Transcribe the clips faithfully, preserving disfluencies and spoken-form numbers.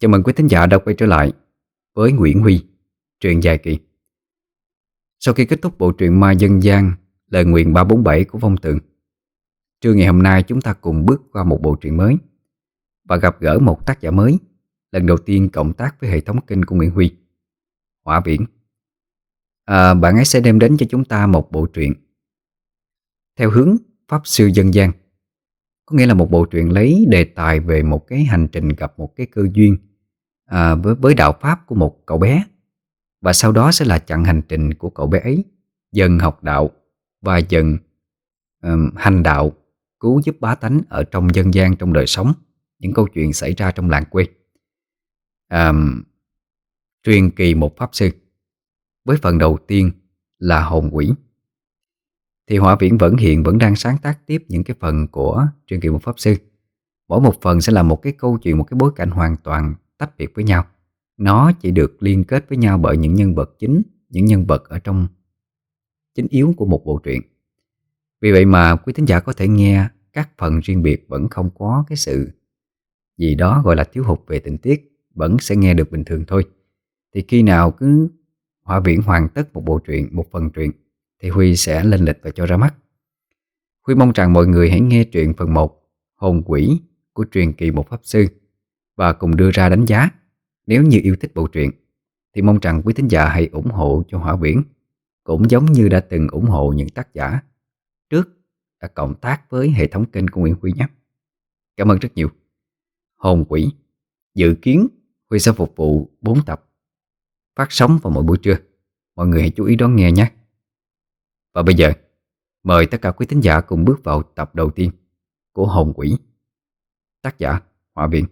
Chào mừng quý thính giả đã quay trở lại với Nguyễn Huy, truyện dài kỳ. Sau khi kết thúc bộ truyện ma dân gian Lời Nguyền ba bốn bảy của Phong Tường, trưa ngày hôm nay chúng ta cùng bước qua một bộ truyện mới và gặp gỡ một tác giả mới, lần đầu tiên cộng tác với hệ thống kênh của Nguyễn Huy, Hỏa Viễn. à, Bạn ấy sẽ đem đến cho chúng ta một bộ truyện theo hướng Pháp Sư Dân gian. Có nghĩa là một bộ truyện lấy đề tài về một cái hành trình gặp một cái cơ duyên à, với, với đạo Pháp của một cậu bé. Và sau đó sẽ là chặng hành trình của cậu bé ấy, dần học đạo và dần um, hành đạo, cứu giúp bá tánh ở trong dân gian, trong đời sống, những câu chuyện xảy ra trong làng quê. um, Truyền kỳ một Pháp Sư, với phần đầu tiên là Hồn Quỷ. Thì Hỏa Viễn vẫn hiện vẫn đang sáng tác tiếp những cái phần của Truyền kỳ một Pháp Sư. Mỗi một phần sẽ là một cái câu chuyện, một cái bối cảnh hoàn toàn tách biệt với nhau. Nó chỉ được liên kết với nhau bởi những nhân vật chính, những nhân vật ở trong chính yếu của một bộ truyện. Vì vậy mà quý thính giả có thể nghe các phần riêng biệt vẫn không có cái sự gì đó gọi là thiếu hụt về tình tiết, vẫn sẽ nghe được bình thường thôi. Thì khi nào cứ Hỏa Viễn hoàn tất một bộ truyện, một phần truyện, thì Huy sẽ lên lịch và cho ra mắt. Huy mong rằng mọi người hãy nghe truyện phần một Hồn Quỷ của Truyền kỳ một Pháp Sư và cùng đưa ra đánh giá. Nếu như yêu thích bộ truyện thì mong rằng quý thính giả hãy ủng hộ cho Hỏa Viễn, cũng giống như đã từng ủng hộ những tác giả trước đã cộng tác với hệ thống kênh của Nguyễn Huy nhé. Cảm ơn rất nhiều. Hồn Quỷ dự kiến Huy sẽ phục vụ bốn tập, phát sóng vào mỗi buổi trưa. Mọi người hãy chú ý đón nghe nhé. Và bây giờ mời tất cả quý thính giả cùng bước vào tập đầu tiên của Hồn Quỷ, tác giả Hỏa Viễn.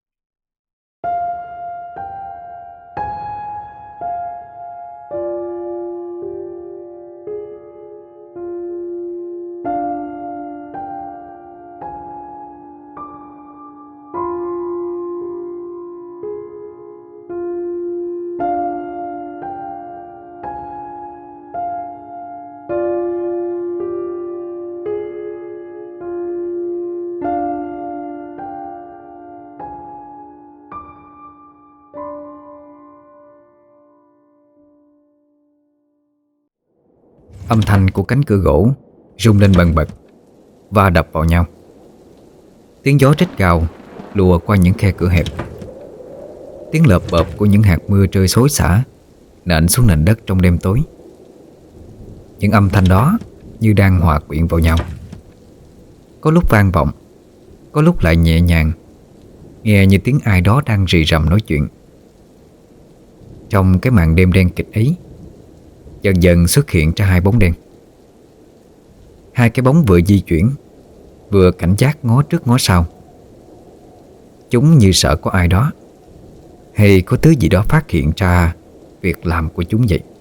Âm thanh của cánh cửa gỗ rung lên bần bật và đập vào nhau. Tiếng gió rít gào lùa qua những khe cửa hẹp. Tiếng lợp bợp của những hạt mưa rơi xối xả nện xuống nền đất trong đêm tối. Những âm thanh đó như đang hòa quyện vào nhau, có lúc vang vọng, có lúc lại nhẹ nhàng, nghe như tiếng ai đó đang rì rầm nói chuyện. Trong cái màn đêm đen kịt ấy, dần dần xuất hiện ra hai bóng đen. Hai cái bóng vừa di chuyển, vừa cảnh giác ngó trước ngó sau. Chúng như sợ có ai đó hay có thứ gì đó phát hiện ra việc làm của chúng vậy.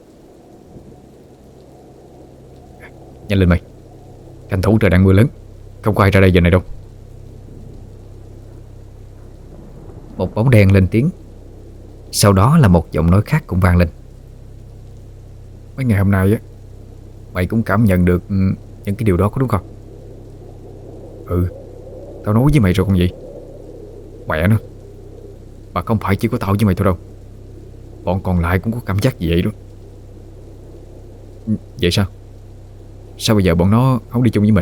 Nhanh lên mày, tranh thủ trời đang mưa lớn, không có ai ra đây giờ này đâu. Một bóng đen lên tiếng. Sau đó là một giọng nói khác cũng vang lên. Mấy ngày hôm nay á, mày cũng cảm nhận được những cái điều đó có đúng không? Ừ, tao nói với mày rồi còn gì. Mẹ nó, mà không phải chỉ có tao với mày thôi đâu, bọn còn lại cũng có cảm giác gì vậy đó. Vậy sao? Sao bây giờ bọn nó không đi chung với mình?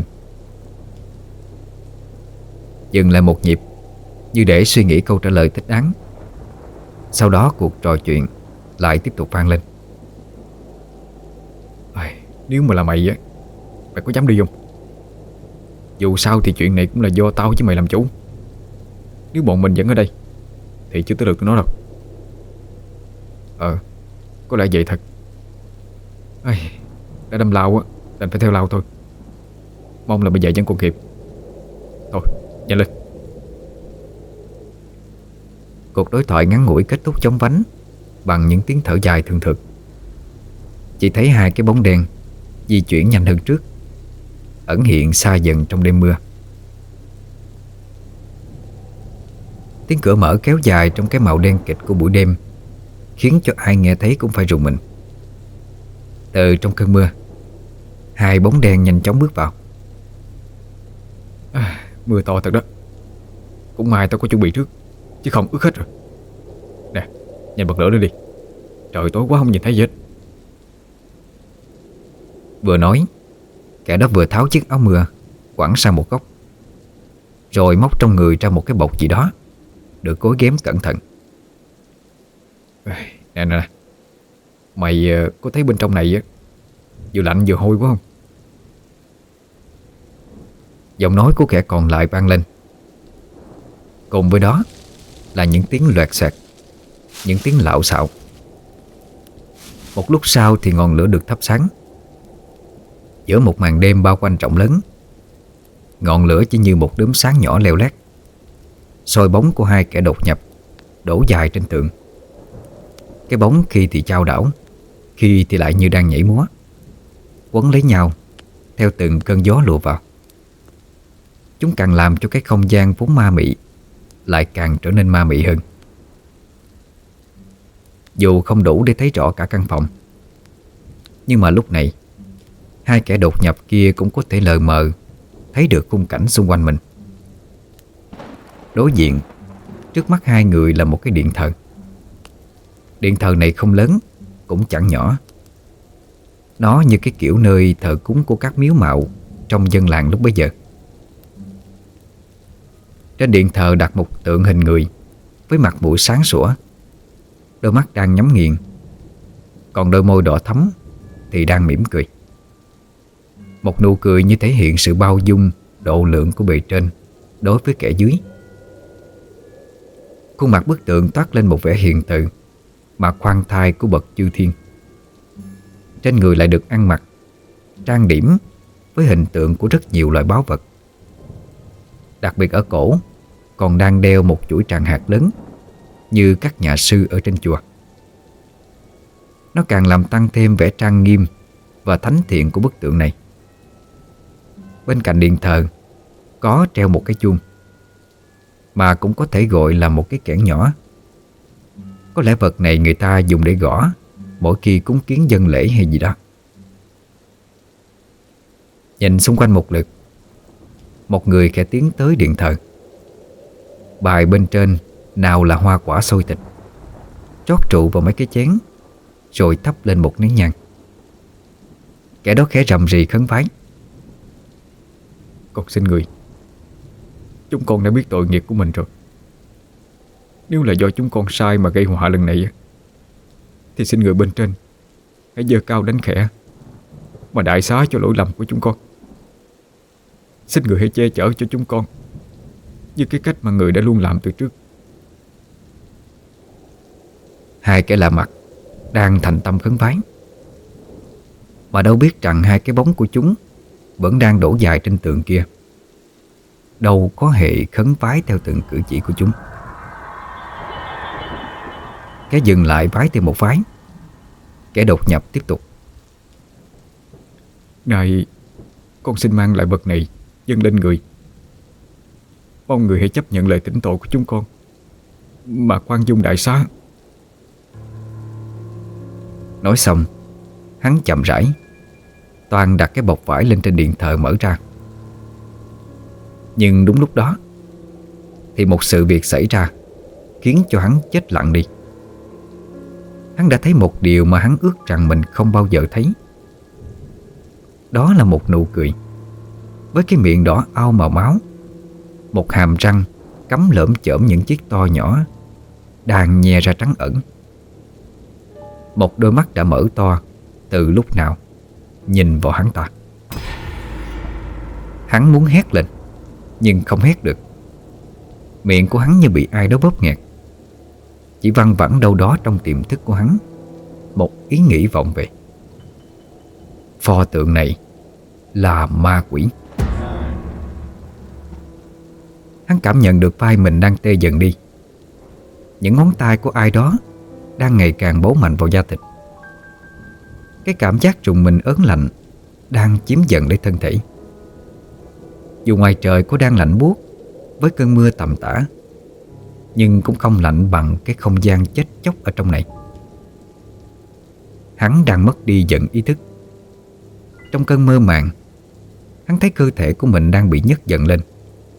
Dừng lại một nhịp, như để suy nghĩ câu trả lời thích đáng. Sau đó cuộc trò chuyện lại tiếp tục vang lên. À, nếu mà là mày á, mày có dám đi không? Dù sao thì chuyện này cũng là do tao với mày làm chủ. Nếu bọn mình vẫn ở đây thì chưa tới được tụi nó đâu. Ờ, có lẽ vậy thật. À, đã đâm lao á, đành phải theo lao thôi. Mong là bây giờ vẫn còn kịp. Thôi, nhanh lên. Cuộc đối thoại ngắn ngủi kết thúc chóng vánh bằng những tiếng thở dài thường thực. Chỉ thấy hai cái bóng đen di chuyển nhanh hơn trước, ẩn hiện xa dần trong đêm mưa. Tiếng cửa mở kéo dài trong cái màu đen kịt của buổi đêm, khiến cho ai nghe thấy cũng phải rùng mình. Từ trong cơn mưa, hai bóng đen nhanh chóng bước vào. À, mưa to thật đó. Cũng may tao có chuẩn bị trước, chứ không ướt hết rồi. Nhanh bật lửa lên đi, trời tối quá không nhìn thấy gì hết. Vừa nói, kẻ đó vừa tháo chiếc áo mưa quẳng sang một góc, rồi móc trong người ra một cái bọc gì đó được gối ghém cẩn thận. Nè nè nè, mày ờ, có thấy bên trong này á vừa lạnh vừa hôi quá không? Giọng nói của kẻ còn lại vang lên. Cùng với đó là những tiếng loẹt xoẹt, những tiếng lạo xạo. Một lúc sau thì ngọn lửa được thắp sáng. Giữa một màn đêm bao quanh rộng lớn, ngọn lửa chỉ như một đốm sáng nhỏ leo lét, soi bóng của hai kẻ đột nhập đổ dài trên tường. Cái bóng khi thì chao đảo, khi thì lại như đang nhảy múa, quấn lấy nhau theo từng cơn gió lùa vào. Chúng càng làm cho cái không gian vốn ma mị lại càng trở nên ma mị hơn. Dù không đủ để thấy rõ cả căn phòng, nhưng mà lúc này hai kẻ đột nhập kia cũng có thể lờ mờ thấy được khung cảnh xung quanh mình. Đối diện, trước mắt hai người là một cái điện thờ. Điện thờ này không lớn, cũng chẳng nhỏ. Nó như cái kiểu nơi thờ cúng của các miếu mạo trong dân làng lúc bấy giờ. Trên điện thờ đặt một tượng hình người với mặt mũi sáng sủa, đôi mắt đang nhắm nghiền, còn đôi môi đỏ thắm thì đang mỉm cười. Một nụ cười như thể hiện sự bao dung, độ lượng của bề trên đối với kẻ dưới. Khuôn mặt bức tượng toát lên một vẻ hiền từ mà khoan thai của bậc chư thiên. Trên người lại được ăn mặc trang điểm với hình tượng của rất nhiều loại báu vật. Đặc biệt ở cổ còn đang đeo một chuỗi tràng hạt lớn như các nhà sư ở trên chùa. Nó càng làm tăng thêm vẻ trang nghiêm và thánh thiện của bức tượng này. Bên cạnh điện thờ có treo một cái chuông, mà cũng có thể gọi là một cái kẽn nhỏ. Có lẽ vật này người ta dùng để gõ mỗi khi cúng kiến dân lễ hay gì đó. Nhìn xung quanh một lượt, một người khẽ tiến tới điện thờ. Bài bên trên nào là hoa quả xôi thịt, trót trụ vào mấy cái chén, rồi thắp lên một nén nhang. Kẻ đó khẽ rầm rì khấn vái: Con xin người, chúng con đã biết tội nghiệp của mình rồi. Nếu là do chúng con sai mà gây họa lần này, thì xin người bên trên hãy giơ cao đánh khẽ mà đại xá cho lỗi lầm của chúng con. Xin người hãy che chở cho chúng con như cái cách mà người đã luôn làm từ trước. Hai kẻ lạ mặt đang thành tâm khấn vái, mà đâu biết rằng hai cái bóng của chúng vẫn đang đổ dài trên tường kia, đâu có hề khấn vái theo từng cử chỉ của chúng. Kẻ dừng lại vái thêm một vái. Kẻ đột nhập tiếp tục: Này, con xin mang lại vật này dâng lên người. Mong người hãy chấp nhận lời thỉnh tội của chúng con mà khoan dung đại xá. Nói xong, hắn chậm rãi toàn đặt cái bọc vải lên trên điện thờ mở ra. Nhưng đúng lúc đó thì một sự việc xảy ra khiến cho hắn chết lặng đi. Hắn đã thấy một điều mà hắn ước rằng mình không bao giờ thấy. Đó là một nụ cười với cái miệng đỏ au màu máu, một hàm răng cắm lởm chởm những chiếc to nhỏ đang nhe ra trắng ẩn. Một đôi mắt đã mở to từ lúc nào nhìn vào hắn ta. Hắn muốn hét lên nhưng không hét được. Miệng của hắn như bị ai đó bóp nghẹt. Chỉ văng vẳng đâu đó trong tiềm thức của hắn một ý nghĩ vọng về: pho tượng này là ma quỷ. Hắn cảm nhận được vai mình đang tê dần đi. Những ngón tay của ai đó đang ngày càng bấu mạnh vào da thịt. Cái cảm giác trùng mình ớn lạnh đang chiếm dần lấy thân thể. Dù ngoài trời có đang lạnh buốt với cơn mưa tầm tã, nhưng cũng không lạnh bằng cái không gian chết chóc ở trong này. Hắn đang mất đi dần ý thức. Trong cơn mơ màng, hắn thấy cơ thể của mình đang bị nhấc dần lên.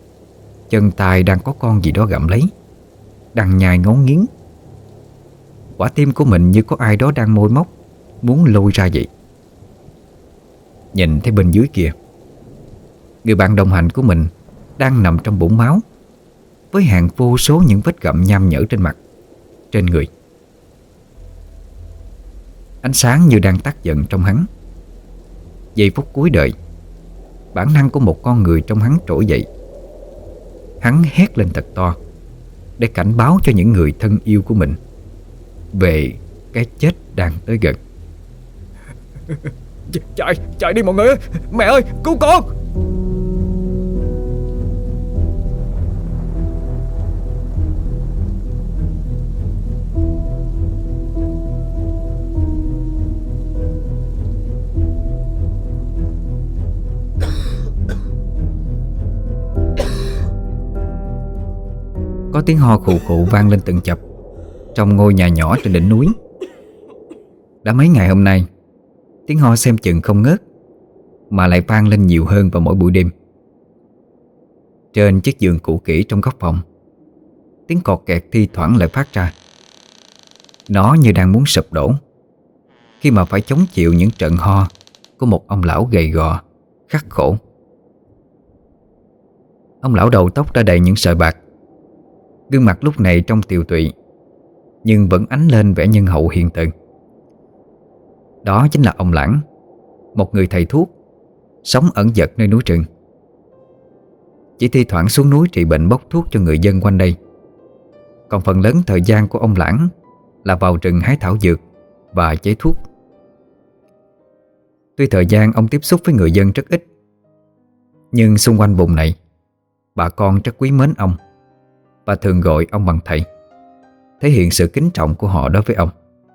Chân tay đang có con gì đó gặm lấy, đang nhai ngấu nghiến. Quả tim của mình như có ai đó đang môi móc, muốn lôi ra vậy. Nhìn thấy bên dưới kia, người bạn đồng hành của mình đang nằm trong bụng máu, với hàng vô số những vết gặm nham nhở trên mặt, trên người. Ánh sáng như đang tắt dần trong hắn. Giây phút cuối đời, bản năng của một con người trong hắn trỗi dậy. Hắn hét lên thật to để cảnh báo cho những người thân yêu của mình về cái chết đang tới gần. Chạy, chạy đi mọi người ơi! Mẹ ơi, cứu con! Có tiếng ho khụ khụ vang lên từng chập trong ngôi nhà nhỏ trên đỉnh núi. Đã mấy ngày hôm nay, tiếng ho xem chừng không ngớt, mà lại vang lên nhiều hơn vào mỗi buổi đêm. Trên chiếc giường cũ kỹ trong góc phòng, tiếng cọt kẹt thi thoảng lại phát ra. Nó như đang muốn sụp đổ khi mà phải chống chịu những trận ho của một ông lão gầy gò, khắc khổ. Ông lão đầu tóc đã đầy những sợi bạc, gương mặt lúc này trông tiều tụy, nhưng vẫn ánh lên vẻ nhân hậu hiền từ. Đó chính là ông Lãng, một người thầy thuốc sống ẩn dật nơi núi rừng. Chỉ thi thoảng xuống núi trị bệnh bốc thuốc cho người dân quanh đây. Còn phần lớn thời gian của ông Lãng là vào rừng hái thảo dược và chế thuốc. Tuy thời gian ông tiếp xúc với người dân rất ít, nhưng xung quanh vùng này, bà con rất quý mến ông và thường gọi ông bằng thầy, thể hiện sự kính trọng của họ đối với ông.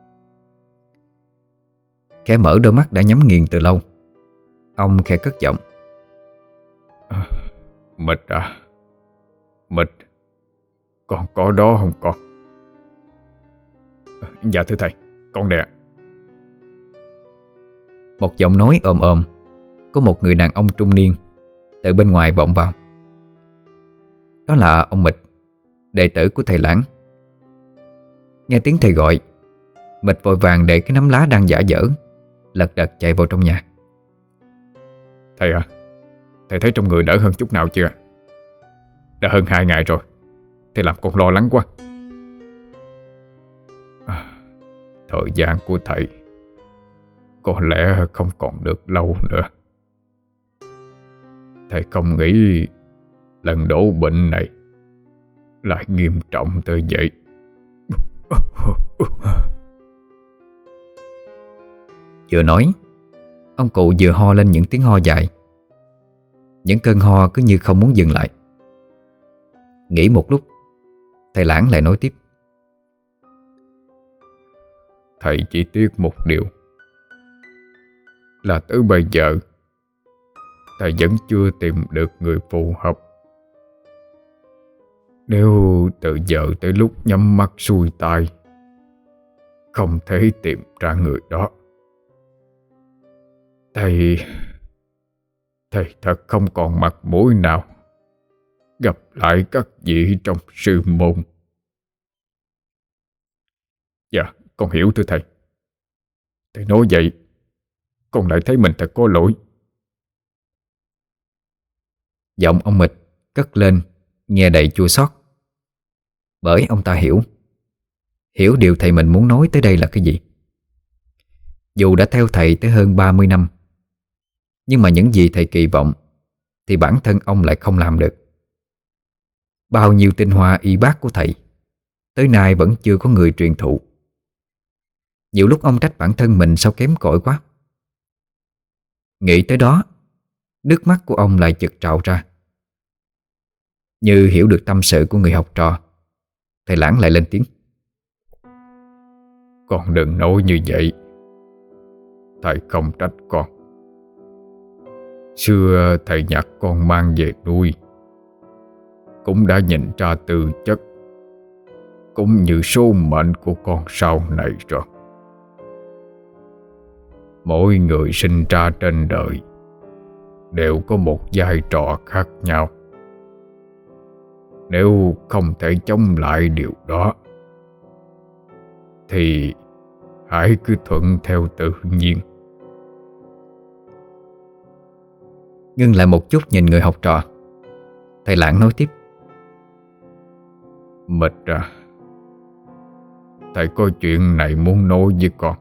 Khẽ mở đôi mắt đã nhắm nghiền từ lâu, ông khẽ cất giọng: à, Mịch à, Mịch, con có đó không con? À, dạ thưa thầy, con nè. Một giọng nói ồm ồm của một người đàn ông trung niên từ bên ngoài vọng vào. Đó là ông Mịch, đệ tử của thầy Lãng. Nghe tiếng thầy gọi, Mịch vội vàng để cái nắm lá đang giã dở, lật đật chạy vào trong nhà. Thầy à, thầy thấy trong người đỡ hơn chút nào chưa? Đã hơn hai ngày rồi, thầy làm con lo lắng quá. à, Thời gian của thầy có lẽ không còn được lâu nữa. Thầy không nghĩ lần đổ bệnh này lại nghiêm trọng tới vậy. Vừa nói, ông cụ vừa ho lên những tiếng ho dài. Những cơn ho cứ như không muốn dừng lại. Nghĩ một lúc, thầy Lãng lại nói tiếp: Thầy chỉ tiếc một điều là tới bây giờ thầy vẫn chưa tìm được người phù hợp. Nếu từ giờ tới lúc nhắm mắt xuôi tai không thể tìm ra người đó, Thầy Thầy thật không còn mặt mũi nào gặp lại các vị trong sư môn. Dạ, con hiểu thưa thầy. Thầy nói vậy, con lại thấy mình thật có lỗi. Giọng ông Mịch cất lên nghe đầy chua xót, bởi ông ta hiểu Hiểu điều thầy mình muốn nói tới đây là cái gì. Dù đã theo thầy tới hơn ba mươi năm, nhưng mà những gì thầy kỳ vọng thì bản thân ông lại không làm được. Bao nhiêu tinh hoa y bác của thầy tới nay vẫn chưa có người truyền thụ. Nhiều lúc ông trách bản thân mình sao kém cỏi quá. Nghĩ tới đó, nước mắt của ông lại chực trào ra. Như hiểu được tâm sự của người học trò, thầy Lãng lại lên tiếng: Con đừng nói như vậy. Thầy không trách con. Xưa thầy nhặt con mang về nuôi, cũng đã nhìn ra tư chất cũng như số mệnh của con sau này rồi. Mỗi người sinh ra trên đời đều có một vai trò khác nhau. Nếu không thể chống lại điều đó thì hãy cứ thuận theo tự nhiên. Ngưng lại một chút nhìn người học trò, thầy Lãng nói tiếp. Mịch à, thầy có chuyện này muốn nói với con.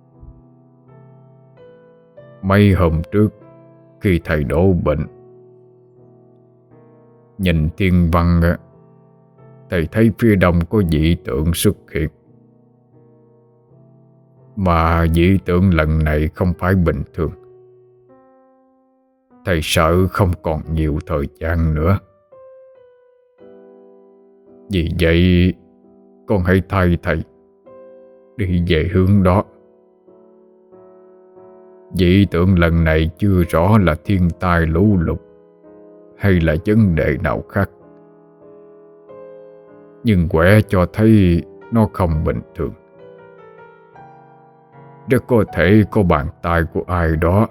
Mấy hôm trước khi thầy đổ bệnh, nhìn thiên văn, thầy thấy phía đông có dị tượng xuất hiện. Mà dị tượng lần này không phải bình thường. Thầy sợ không còn nhiều thời gian nữa. Vì vậy con hãy thay thầy đi về hướng đó. Dị tượng lần này chưa rõ là thiên tai lũ lụt hay là vấn đề nào khác, nhưng quẻ cho thấy nó không bình thường. Rất có thể có bàn tay của ai đó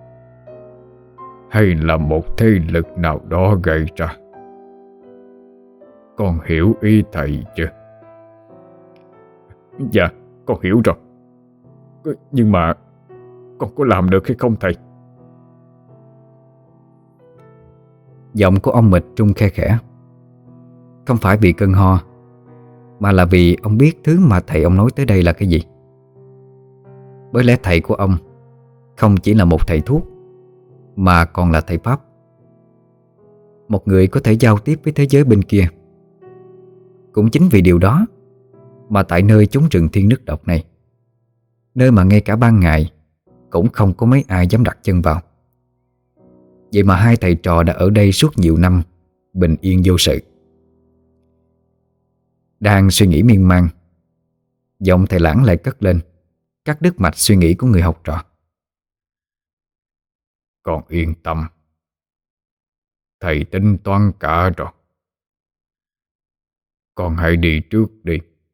hay là một thế lực nào đó gây ra. Con hiểu ý thầy chưa? Dạ, con hiểu rồi. Nhưng mà con có làm được hay không thầy? Giọng của ông Mịch trung khe khẽ. Không phải vì cơn ho, mà là vì ông biết thứ mà thầy ông nói tới đây là cái gì. Bởi lẽ thầy của ông không chỉ là một thầy thuốc, mà còn là thầy Pháp, một người có thể giao tiếp với thế giới bên kia. Cũng chính vì điều đó mà tại nơi chốn rừng thiên nước độc này, nơi mà ngay cả ban ngày cũng không có mấy ai dám đặt chân vào, vậy mà hai thầy trò đã ở đây suốt nhiều năm, bình yên vô sự. Đang suy nghĩ miên man, giọng thầy Lãng lại cất lên, cắt đứt mạch suy nghĩ của người học trò. Con yên tâm, thầy tính toán cả rồi. Con hãy đi trước đi.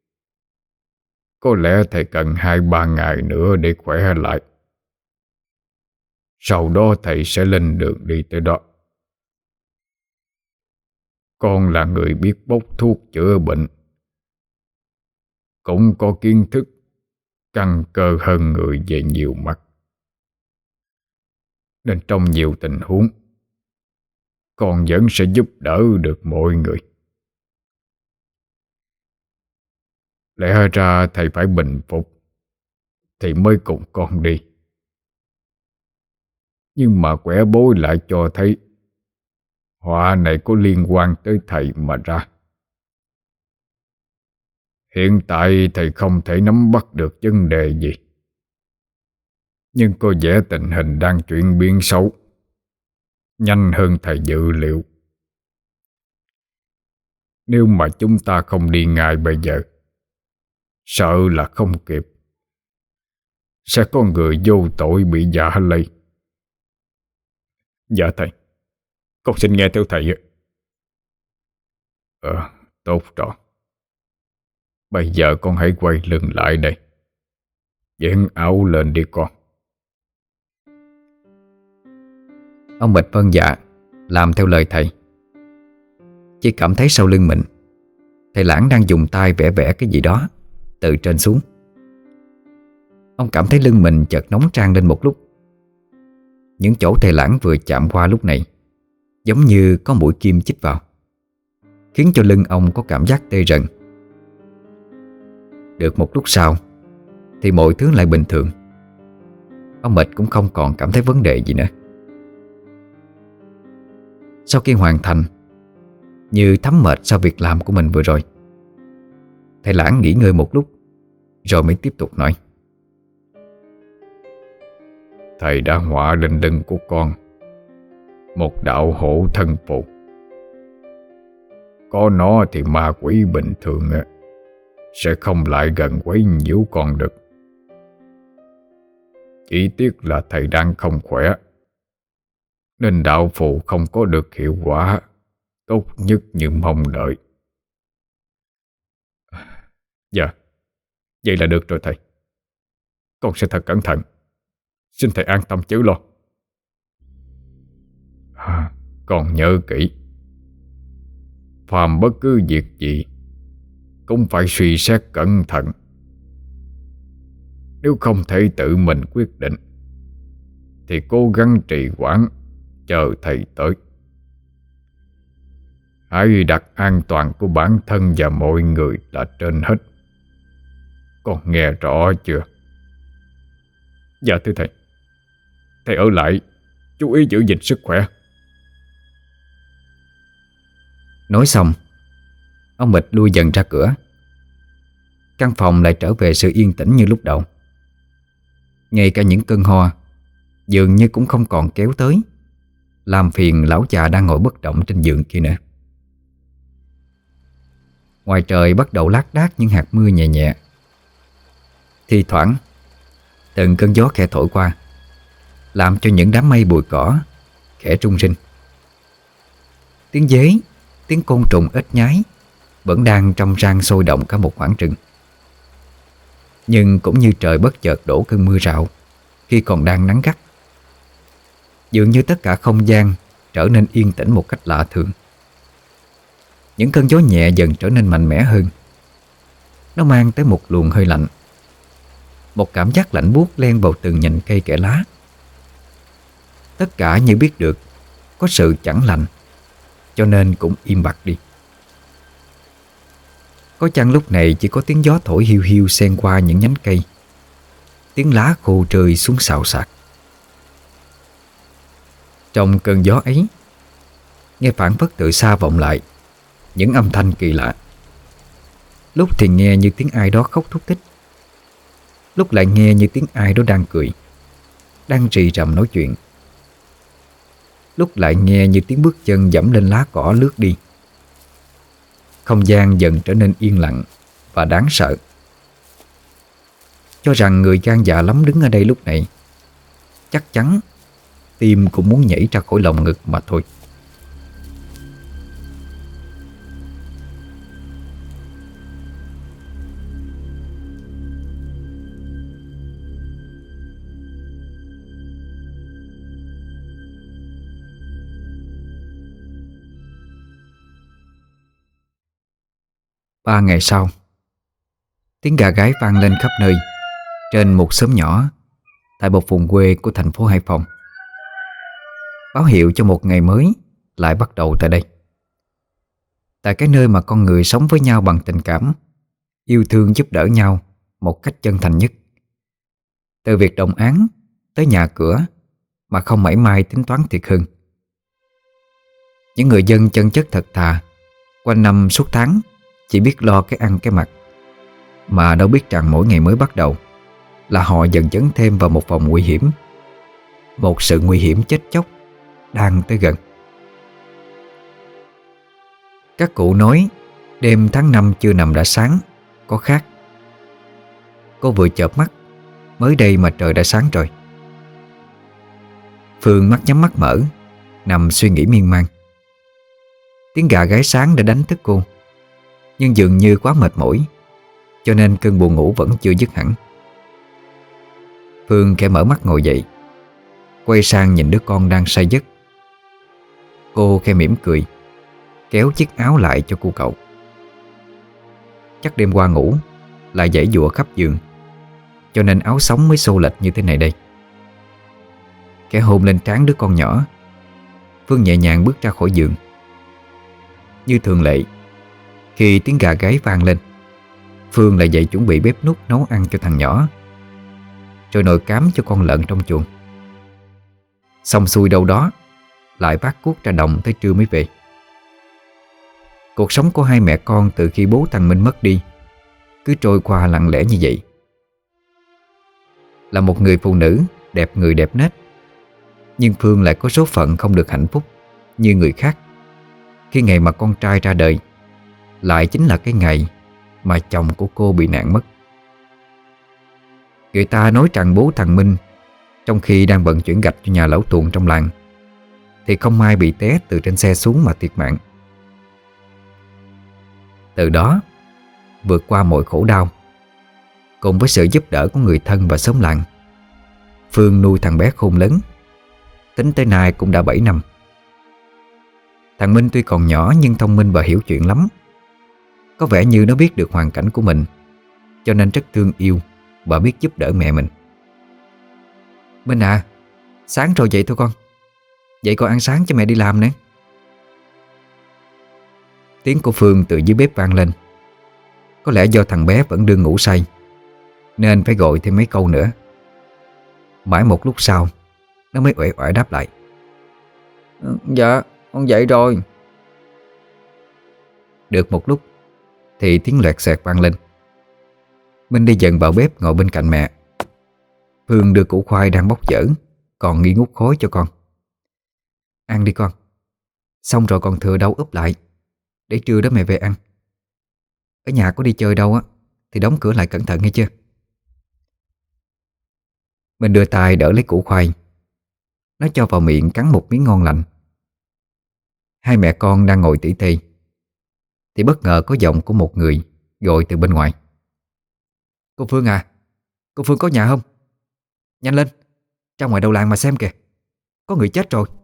Có lẽ thầy cần hai ba ngày nữa để khỏe lại. Sau đó thầy sẽ lên đường đi tới đó. Con là người biết bốc thuốc chữa bệnh, cũng có kiến thức căn cơ hơn người về nhiều mặt, nên trong nhiều tình huống con vẫn sẽ giúp đỡ được mọi người. Lẽ ra thầy phải bình phục thì mới cùng con đi, nhưng mà quẻ bối lại cho thấy họa này có liên quan tới thầy mà ra. Hiện tại thầy không thể nắm bắt được vấn đề gì, nhưng có vẻ tình hình đang chuyển biến xấu, nhanh hơn thầy dự liệu. Nếu mà chúng ta không đi ngay bây giờ, sợ là không kịp. Sẽ có người vô tội bị vạ lây. Dạ thầy, con xin nghe theo thầy ạ. Ờ, tốt rồi. Bây giờ con hãy quay lưng lại đây, vén áo lên đi con. Ông Mịch vâng dạ, làm theo lời thầy. Chỉ cảm thấy sau lưng mình, thầy Lãng đang dùng tay vẽ vẽ cái gì đó từ trên xuống. Ông cảm thấy lưng mình chợt nóng rang lên một lúc. Những chỗ thầy Lãng vừa chạm qua lúc này giống như có mũi kim chích vào, khiến cho lưng ông có cảm giác tê rần. Được một lúc sau thì mọi thứ lại bình thường. Ông Mịch cũng không còn cảm thấy vấn đề gì nữa. Sau khi hoàn thành, như thấm mệt sau việc làm của mình vừa rồi, thầy Lãng nghỉ ngơi một lúc rồi mới tiếp tục nói. Thầy đã họa lên lưng của con một đạo hộ thân phù. Có nó thì ma quỷ bình thường sẽ không lại gần quấy nhiễu con được. Chỉ tiếc là thầy đang không khỏe, nên đạo phù không có được hiệu quả tốt nhất như mong đợi. Dạ, vậy là được rồi thầy. Con sẽ thật cẩn thận. Xin thầy an tâm chớ lo. À, con nhớ kỹ, phàm bất cứ việc gì cũng phải suy xét cẩn thận, Nếu không thể tự mình quyết định thì cố gắng trì hoãn, chờ thầy tới. Hãy đặt an toàn của bản thân và mọi người là trên hết. Con nghe rõ chưa? Dạ thưa thầy. Thầy ở lại chú ý giữ gìn sức khỏe. Nói xong, ông Mịch lui dần ra cửa. Căn phòng lại trở về sự yên tĩnh như lúc đầu. Ngay cả những cơn ho dường như cũng không còn kéo tới, làm phiền lão già đang ngồi bất động trên giường kia nữa. Ngoài trời bắt đầu lác đác những hạt mưa nhẹ nhẹ. Thì thoảng từng cơn gió khẽ thổi qua, làm cho những đám mây bụi cỏ khẽ rung rinh. Tiếng dế, tiếng côn trùng ếch nhái vẫn đang trong rang sôi động cả một khoảng rừng. Nhưng cũng như trời bất chợt đổ cơn mưa rào khi còn đang nắng gắt. Dường như tất cả không gian trở nên yên tĩnh một cách lạ thường. Những cơn gió nhẹ dần trở nên mạnh mẽ hơn. Nó mang tới một luồng hơi lạnh, một cảm giác lạnh buốt len vào từng nhành cây kẽ lá. Tất cả như biết được có sự chẳng lành, cho nên cũng im bặt đi. Có chăng lúc này chỉ có tiếng gió thổi hiu hiu xen qua những nhánh cây, tiếng lá khô rơi xuống xào xạc. Trong cơn gió ấy, nghe phảng phất từ xa vọng lại những âm thanh kỳ lạ. Lúc thì nghe như tiếng ai đó khóc thút thít, lúc lại nghe như tiếng ai đó đang cười, đang rì rầm nói chuyện. Lúc lại nghe như tiếng bước chân dẫm lên lá cỏ lướt đi. Không gian dần trở nên yên lặng và đáng sợ. Cho rằng người gan dạ lắm đứng ở đây lúc này, chắc chắn tim cũng muốn nhảy ra khỏi lồng ngực mà thôi. Ba ngày sau, tiếng gà gáy vang lên khắp nơi trên một xóm nhỏ tại một vùng quê của thành phố Hải Phòng, báo hiệu cho một ngày mới lại bắt đầu tại đây. Tại cái nơi mà con người sống với nhau bằng tình cảm, yêu thương giúp đỡ nhau một cách chân thành nhất. Từ việc đồng áng tới nhà cửa mà không mảy may tính toán thiệt hơn. Những người dân chân chất thật thà, quanh năm suốt tháng chỉ biết lo cái ăn cái mặc, mà đâu biết rằng mỗi ngày mới bắt đầu là họ dần dấn thêm vào một vòng nguy hiểm. Một sự nguy hiểm chết chóc đang tới gần. Các cụ nói đêm tháng năm chưa nằm đã sáng, có khác. Cô vừa chợp mắt, mới đây mà trời đã sáng rồi. Phương mắt nhắm mắt mở, nằm suy nghĩ miên man. Tiếng gà gáy sáng đã đánh thức cô, nhưng dường như quá mệt mỏi, cho nên cơn buồn ngủ vẫn chưa dứt hẳn. Phương khẽ mở mắt ngồi dậy, quay sang nhìn đứa con đang say giấc. Cô khẽ mỉm cười, kéo chiếc áo lại cho cô cậu. Chắc đêm qua ngủ lại giãy giụa khắp giường, cho nên áo sống mới xô lệch như thế này đây. Khẽ hôn lên trán đứa con nhỏ, Phương nhẹ nhàng bước ra khỏi giường. Như thường lệ, khi tiếng gà gáy vang lên, Phương lại dậy chuẩn bị bếp núc nấu ăn cho thằng nhỏ, rồi nồi cám cho con lợn trong chuồng. Xong xuôi đâu đó, lại vác cuốc ra đồng tới trưa mới về. Cuộc sống của hai mẹ con từ khi bố thằng Minh mất đi cứ trôi qua lặng lẽ như vậy. Là một người phụ nữ đẹp người đẹp nết, nhưng Phương lại có số phận không được hạnh phúc như người khác, khi ngày mà con trai ra đời lại chính là cái ngày mà chồng của cô bị nạn mất. Người ta nói rằng bố thằng Minh, trong khi đang vận chuyển gạch cho nhà lão tuồng trong làng, thì không may bị té từ trên xe xuống mà thiệt mạng. Từ đó, vượt qua mọi khổ đau, cùng với sự giúp đỡ của người thân và xóm làng, Phương nuôi thằng bé khôn lớn. Tính tới nay cũng đã bảy năm. Thằng Minh tuy còn nhỏ nhưng thông minh và hiểu chuyện lắm. Có vẻ như nó biết được hoàn cảnh của mình, cho nên rất thương yêu bà biết giúp đỡ mẹ mình. Minh à, sáng rồi dậy thôi con. Dậy con ăn sáng cho mẹ đi làm nữa. Tiếng của Phương từ dưới bếp vang lên. Có lẽ do thằng bé vẫn đương ngủ say nên phải gọi thêm mấy câu nữa. Mãi một lúc sau nó mới uể oải đáp lại: Dạ, con dậy rồi. Được một lúc thì tiếng loẹt xoẹt vang lên. Minh đi dần vào bếp ngồi bên cạnh mẹ. Phương đưa củ khoai đang bóc dở còn nghi ngút khói cho con. Ăn đi con. Xong rồi còn thừa đâu úp lại, để trưa đó mẹ về ăn. Ở nhà có đi chơi đâu á thì đóng cửa lại cẩn thận nghe chưa. Mình đưa tay đỡ lấy củ khoai. Nó cho vào miệng cắn một miếng ngon lành. Hai mẹ con đang ngồi tỉ tê thì bất ngờ có giọng của một người gọi từ bên ngoài: Cô Phương à, cô Phương có nhà không? Nhanh lên, ra ngoài đầu làng mà xem kìa, có người chết rồi.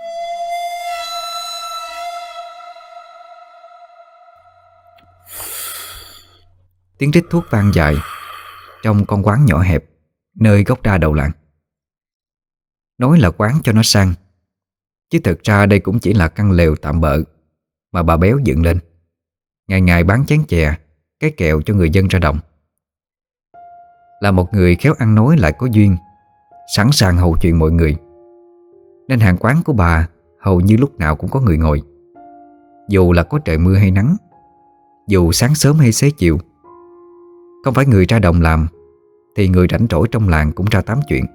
Tiếng rít thuốc vang dài trong con quán nhỏ hẹp nơi góc ra đầu làng. Nói là quán cho nó sang, chứ thực ra đây cũng chỉ là căn lều tạm bợ mà bà Béo dựng lên, ngày ngày bán chén chè, cái kẹo cho người dân ra đồng. Là một người khéo ăn nói lại có duyên, sẵn sàng hầu chuyện mọi người, nên hàng quán của bà hầu như lúc nào cũng có người ngồi. Dù là có trời mưa hay nắng, dù sáng sớm hay xế chiều. Không phải người ra đồng làm thì người rảnh rỗi trong làng cũng ra tám chuyện.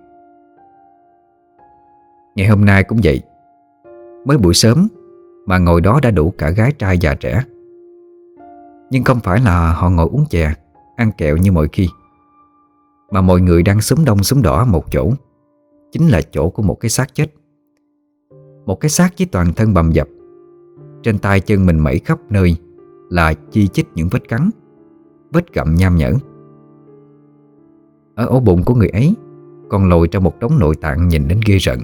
Ngày hôm nay cũng vậy. Mới buổi sớm mà ngồi đó đã đủ cả gái trai già trẻ. Nhưng không phải là họ ngồi uống chè, ăn kẹo như mọi khi, mà mọi người đang xúm đông xúm đỏ một chỗ. Chính là chỗ của một cái xác chết. Một cái xác với toàn thân bầm dập. Trên tay chân mình mẩy khắp nơi là chi chít những vết cắn, vết gặm nham nhở. Ở ổ bụng của người ấy còn lồi ra một đống nội tạng nhìn đến ghê rợn.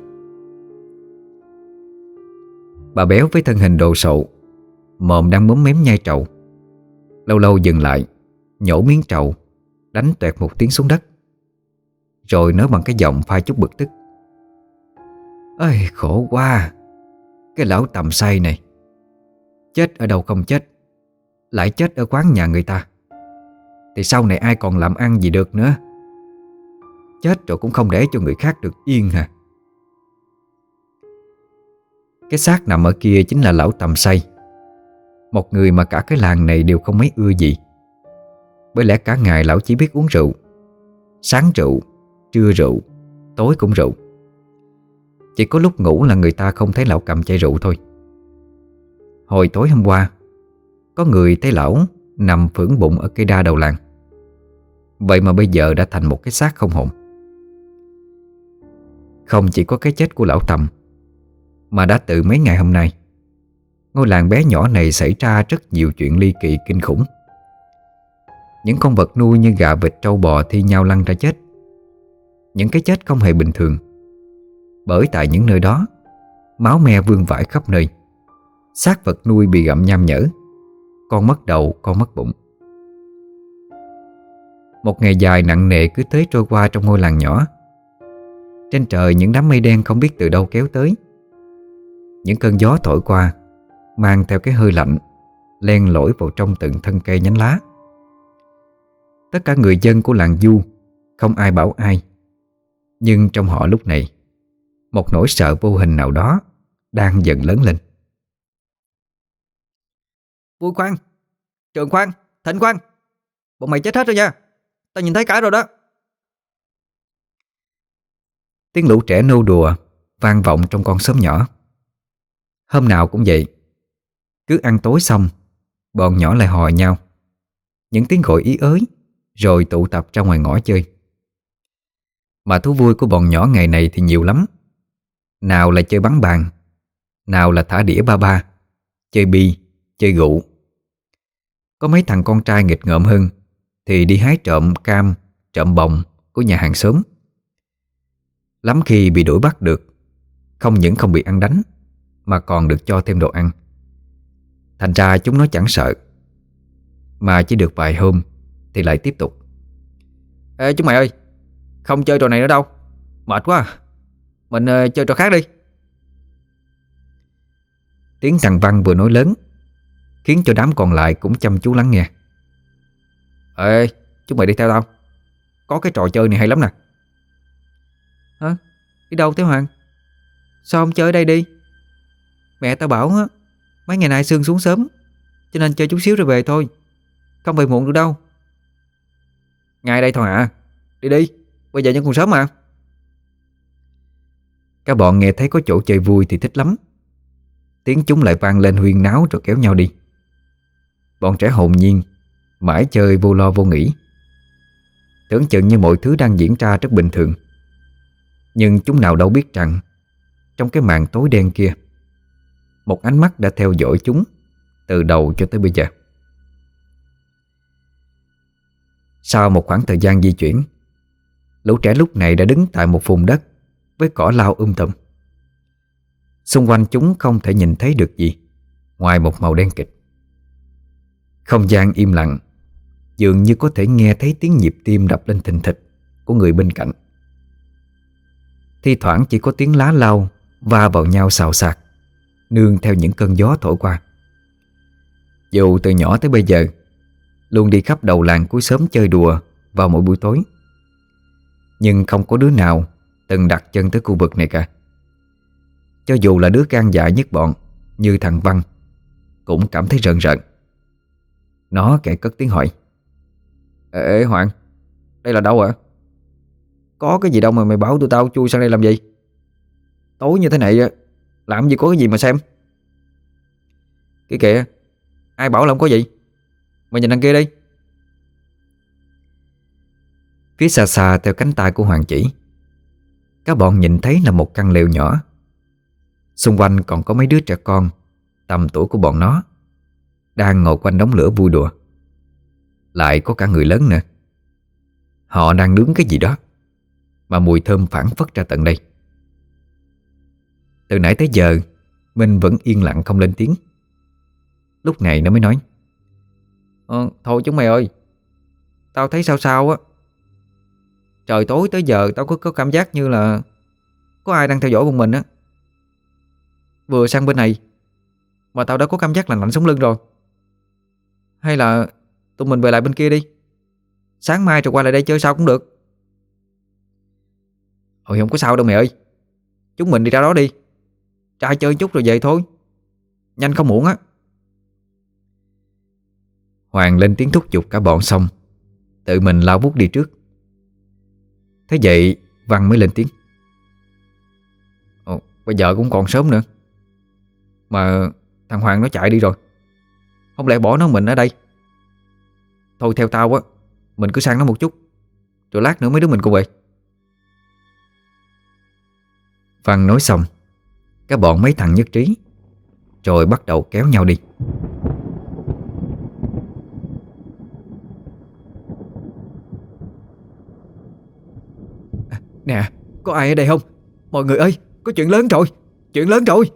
Bà Béo với thân hình đồ sộ, mồm đang móm mém nhai trầu, lâu lâu dừng lại, nhổ miếng trầu, đánh toẹt một tiếng xuống đất, rồi nói bằng cái giọng pha chút bực tức: Ơi khổ quá, cái lão tầm say này. Chết ở đâu không chết, lại chết ở quán nhà người ta, thì sau này ai còn làm ăn gì được nữa. Chết rồi cũng không để cho người khác được yên hả? Cái xác nằm ở kia chính là lão tầm say, một người mà cả cái làng này đều không mấy ưa gì. Bởi lẽ cả ngày lão chỉ biết uống rượu. Sáng rượu, trưa rượu, tối cũng rượu. Chỉ có lúc ngủ là người ta không thấy lão cầm chai rượu thôi. Hồi tối hôm qua, có người thấy lão nằm phưởng bụng ở cây đa đầu làng. Vậy mà bây giờ đã thành một cái xác không hồn. Không chỉ có cái chết của lão Tầm, mà đã từ mấy ngày hôm nay, ngôi làng bé nhỏ này xảy ra rất nhiều chuyện ly kỳ kinh khủng. Những con vật nuôi như gà, vịt, trâu, bò thi nhau lăn ra chết. Những cái chết không hề bình thường. Bởi tại những nơi đó, máu me vương vãi khắp nơi. Xác vật nuôi bị gặm nham nhở, con mất đầu, con mất bụng. Một ngày dài nặng nề cứ thế trôi qua trong ngôi làng nhỏ. Trên trời những đám mây đen không biết từ đâu kéo tới. Những cơn gió thổi qua, mang theo cái hơi lạnh, len lỏi vào trong từng thân cây nhánh lá. Tất cả người dân của làng Du không ai bảo ai. Nhưng trong họ lúc này, một nỗi sợ vô hình nào đó đang dần lớn lên. Vui khoan, Trường khoan, Thịnh khoan, bọn mày chết hết rồi nha. Tao nhìn thấy cả rồi đó. Tiếng lũ trẻ nô đùa vang vọng trong con xóm nhỏ. Hôm nào cũng vậy. Cứ ăn tối xong, bọn nhỏ lại hò nhau. Những tiếng gọi ý ới, rồi tụ tập ra ngoài ngõ chơi. Mà thú vui của bọn nhỏ ngày này thì nhiều lắm. Nào là chơi bắn bàn, nào là thả đĩa ba ba, chơi bi, chơi gụ. Có mấy thằng con trai nghịch ngợm hơn thì đi hái trộm cam, trộm bồng của nhà hàng xóm. Lắm khi bị đuổi bắt được, không những không bị ăn đánh mà còn được cho thêm đồ ăn. Thành ra chúng nó chẳng sợ, mà chỉ được vài hôm thì lại tiếp tục. Ê chúng mày ơi, không chơi trò này nữa đâu, mệt quá à. Mình uh, chơi trò khác đi. Tiếng thằng Văn vừa nói lớn, khiến cho đám còn lại cũng chăm chú lắng nghe. Ê, chúng mày đi theo tao, có cái trò chơi này hay lắm nè. Hả? Đi đâu thế Hoàng? Sao không chơi ở đây đi? Mẹ tao bảo á, mấy ngày nay Sương xuống sớm, cho nên chơi chút xíu rồi về thôi, không về muộn được đâu. Ngay đây thôi à, đi đi, bây giờ vẫn còn sớm mà. Các bọn nghe thấy có chỗ chơi vui thì thích lắm. Tiếng chúng lại vang lên huyên náo rồi kéo nhau đi. Bọn trẻ hồn nhiên, mãi chơi vô lo vô nghĩ, tưởng chừng như mọi thứ đang diễn ra rất bình thường. Nhưng chúng nào đâu biết rằng trong cái màn tối đen kia, một ánh mắt đã theo dõi chúng từ đầu cho tới bây giờ. Sau một khoảng thời gian di chuyển, lũ trẻ lúc này đã đứng tại một vùng đất với cỏ lau um tùm. Xung quanh chúng không thể nhìn thấy được gì ngoài một màu đen kịt. Không gian im lặng, dường như có thể nghe thấy tiếng nhịp tim đập lên thình thịch của người bên cạnh. Thi thoảng chỉ có tiếng lá lau va vào nhau xào xạc, nương theo những cơn gió thổi qua. Dù từ nhỏ tới bây giờ luôn đi khắp đầu làng cuối xóm chơi đùa vào mỗi buổi tối, nhưng không có đứa nào từng đặt chân tới khu vực này cả. Cho dù là đứa gan dạ nhất bọn như thằng Văn cũng cảm thấy rợn rợn. Nó kẻ cất tiếng hỏi: Ê, ê Hoàng, đây là đâu ạ? Có cái gì đâu mà mày bảo tụi tao chui sang đây làm gì? Tối như thế này làm gì có cái gì mà xem. Kìa kìa, ai bảo là không có gì? Mày nhìn đằng kia đi. Phía xa xa theo cánh tay của Hoàng chỉ, các bọn nhìn thấy là một căn lều nhỏ. Xung quanh còn có mấy đứa trẻ con tầm tuổi của bọn nó đang ngồi quanh đống lửa vui đùa. Lại có cả người lớn nữa. Họ đang nướng cái gì đó mà mùi thơm phảng phất ra tận đây. Từ nãy tới giờ Minh vẫn yên lặng không lên tiếng. Lúc này nó mới nói: ờ, Thôi chúng mày ơi, tao thấy sao sao á. Trời tối tới giờ tao có, có cảm giác như là có ai đang theo dõi bọn mình á. Vừa sang bên này mà tao đã có cảm giác lạnh lạnh sống lưng rồi. Hay là tụi mình về lại bên kia đi, sáng mai rồi qua lại đây chơi sao cũng được. Ôi không có sao đâu mày ơi, chúng mình đi ra đó đi, ra chơi chút rồi về thôi, nhanh không muộn á. Hoàng lên tiếng thúc giục cả bọn xong, tự mình lao vút đi trước. Thế vậy Văn mới lên tiếng: Ồ, bây giờ cũng còn sớm nữa, mà thằng Hoàng nó chạy đi rồi, không lẽ bỏ nó mình ở đây? Thôi theo tao á, mình cứ sang nó một chút, rồi lát nữa mấy đứa mình cùng về. Văn nói xong, các bọn mấy thằng nhất trí, rồi bắt đầu kéo nhau đi. Nè, có ai ở đây không? Mọi người ơi, có chuyện lớn rồi, chuyện lớn rồi.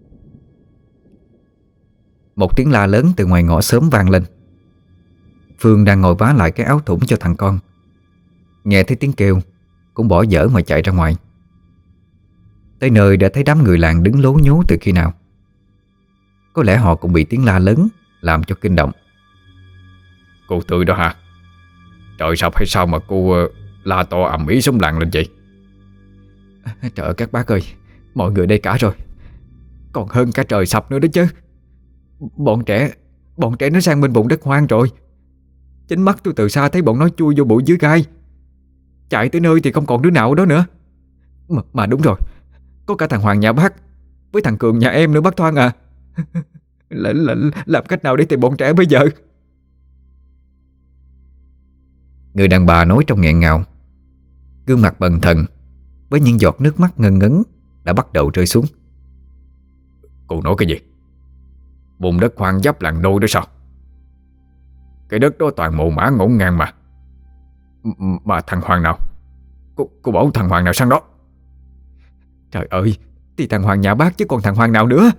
Một tiếng la lớn từ ngoài ngõ xóm vang lên. Phương đang ngồi vá lại cái áo thủng cho thằng con, nghe thấy tiếng kêu cũng bỏ dở mà chạy ra ngoài. Tới nơi đã thấy đám người làng đứng lố nhố từ khi nào. Có lẽ họ cũng bị tiếng la lớn làm cho kinh động. Cô Tươi đó hả? Trời sập hay sao mà cô uh, la to ầm ĩ sống làng lên vậy? Trời ơi các bác ơi, mọi người đây cả rồi, còn hơn cả trời sập nữa đó chứ. Bọn trẻ Bọn trẻ nó sang bên vùng đất hoang rồi. Chính mắt tôi từ xa thấy bọn nó chui vô bụi dưới gai, chạy tới nơi thì không còn đứa nào đó nữa. Mà, mà đúng rồi, có cả thằng Hoàng nhà bác với thằng Cường nhà em nữa bác Thoan à. L, l, làm cách nào để tìm bọn trẻ bây giờ? Người đàn bà nói trong nghẹn ngào, gương mặt bần thần với những giọt nước mắt ngân ngấn đã bắt đầu rơi xuống. Cô nói cái gì? Vùng đất hoang giáp làng đôi đó sao? Cái đất đó toàn mồ mã ngổn ngang mà. M Mà thằng Hoàng nào? Cô, cô bảo thằng Hoàng nào sang đó? Trời ơi, thì thằng Hoàng nhà bác chứ còn thằng Hoàng nào nữa.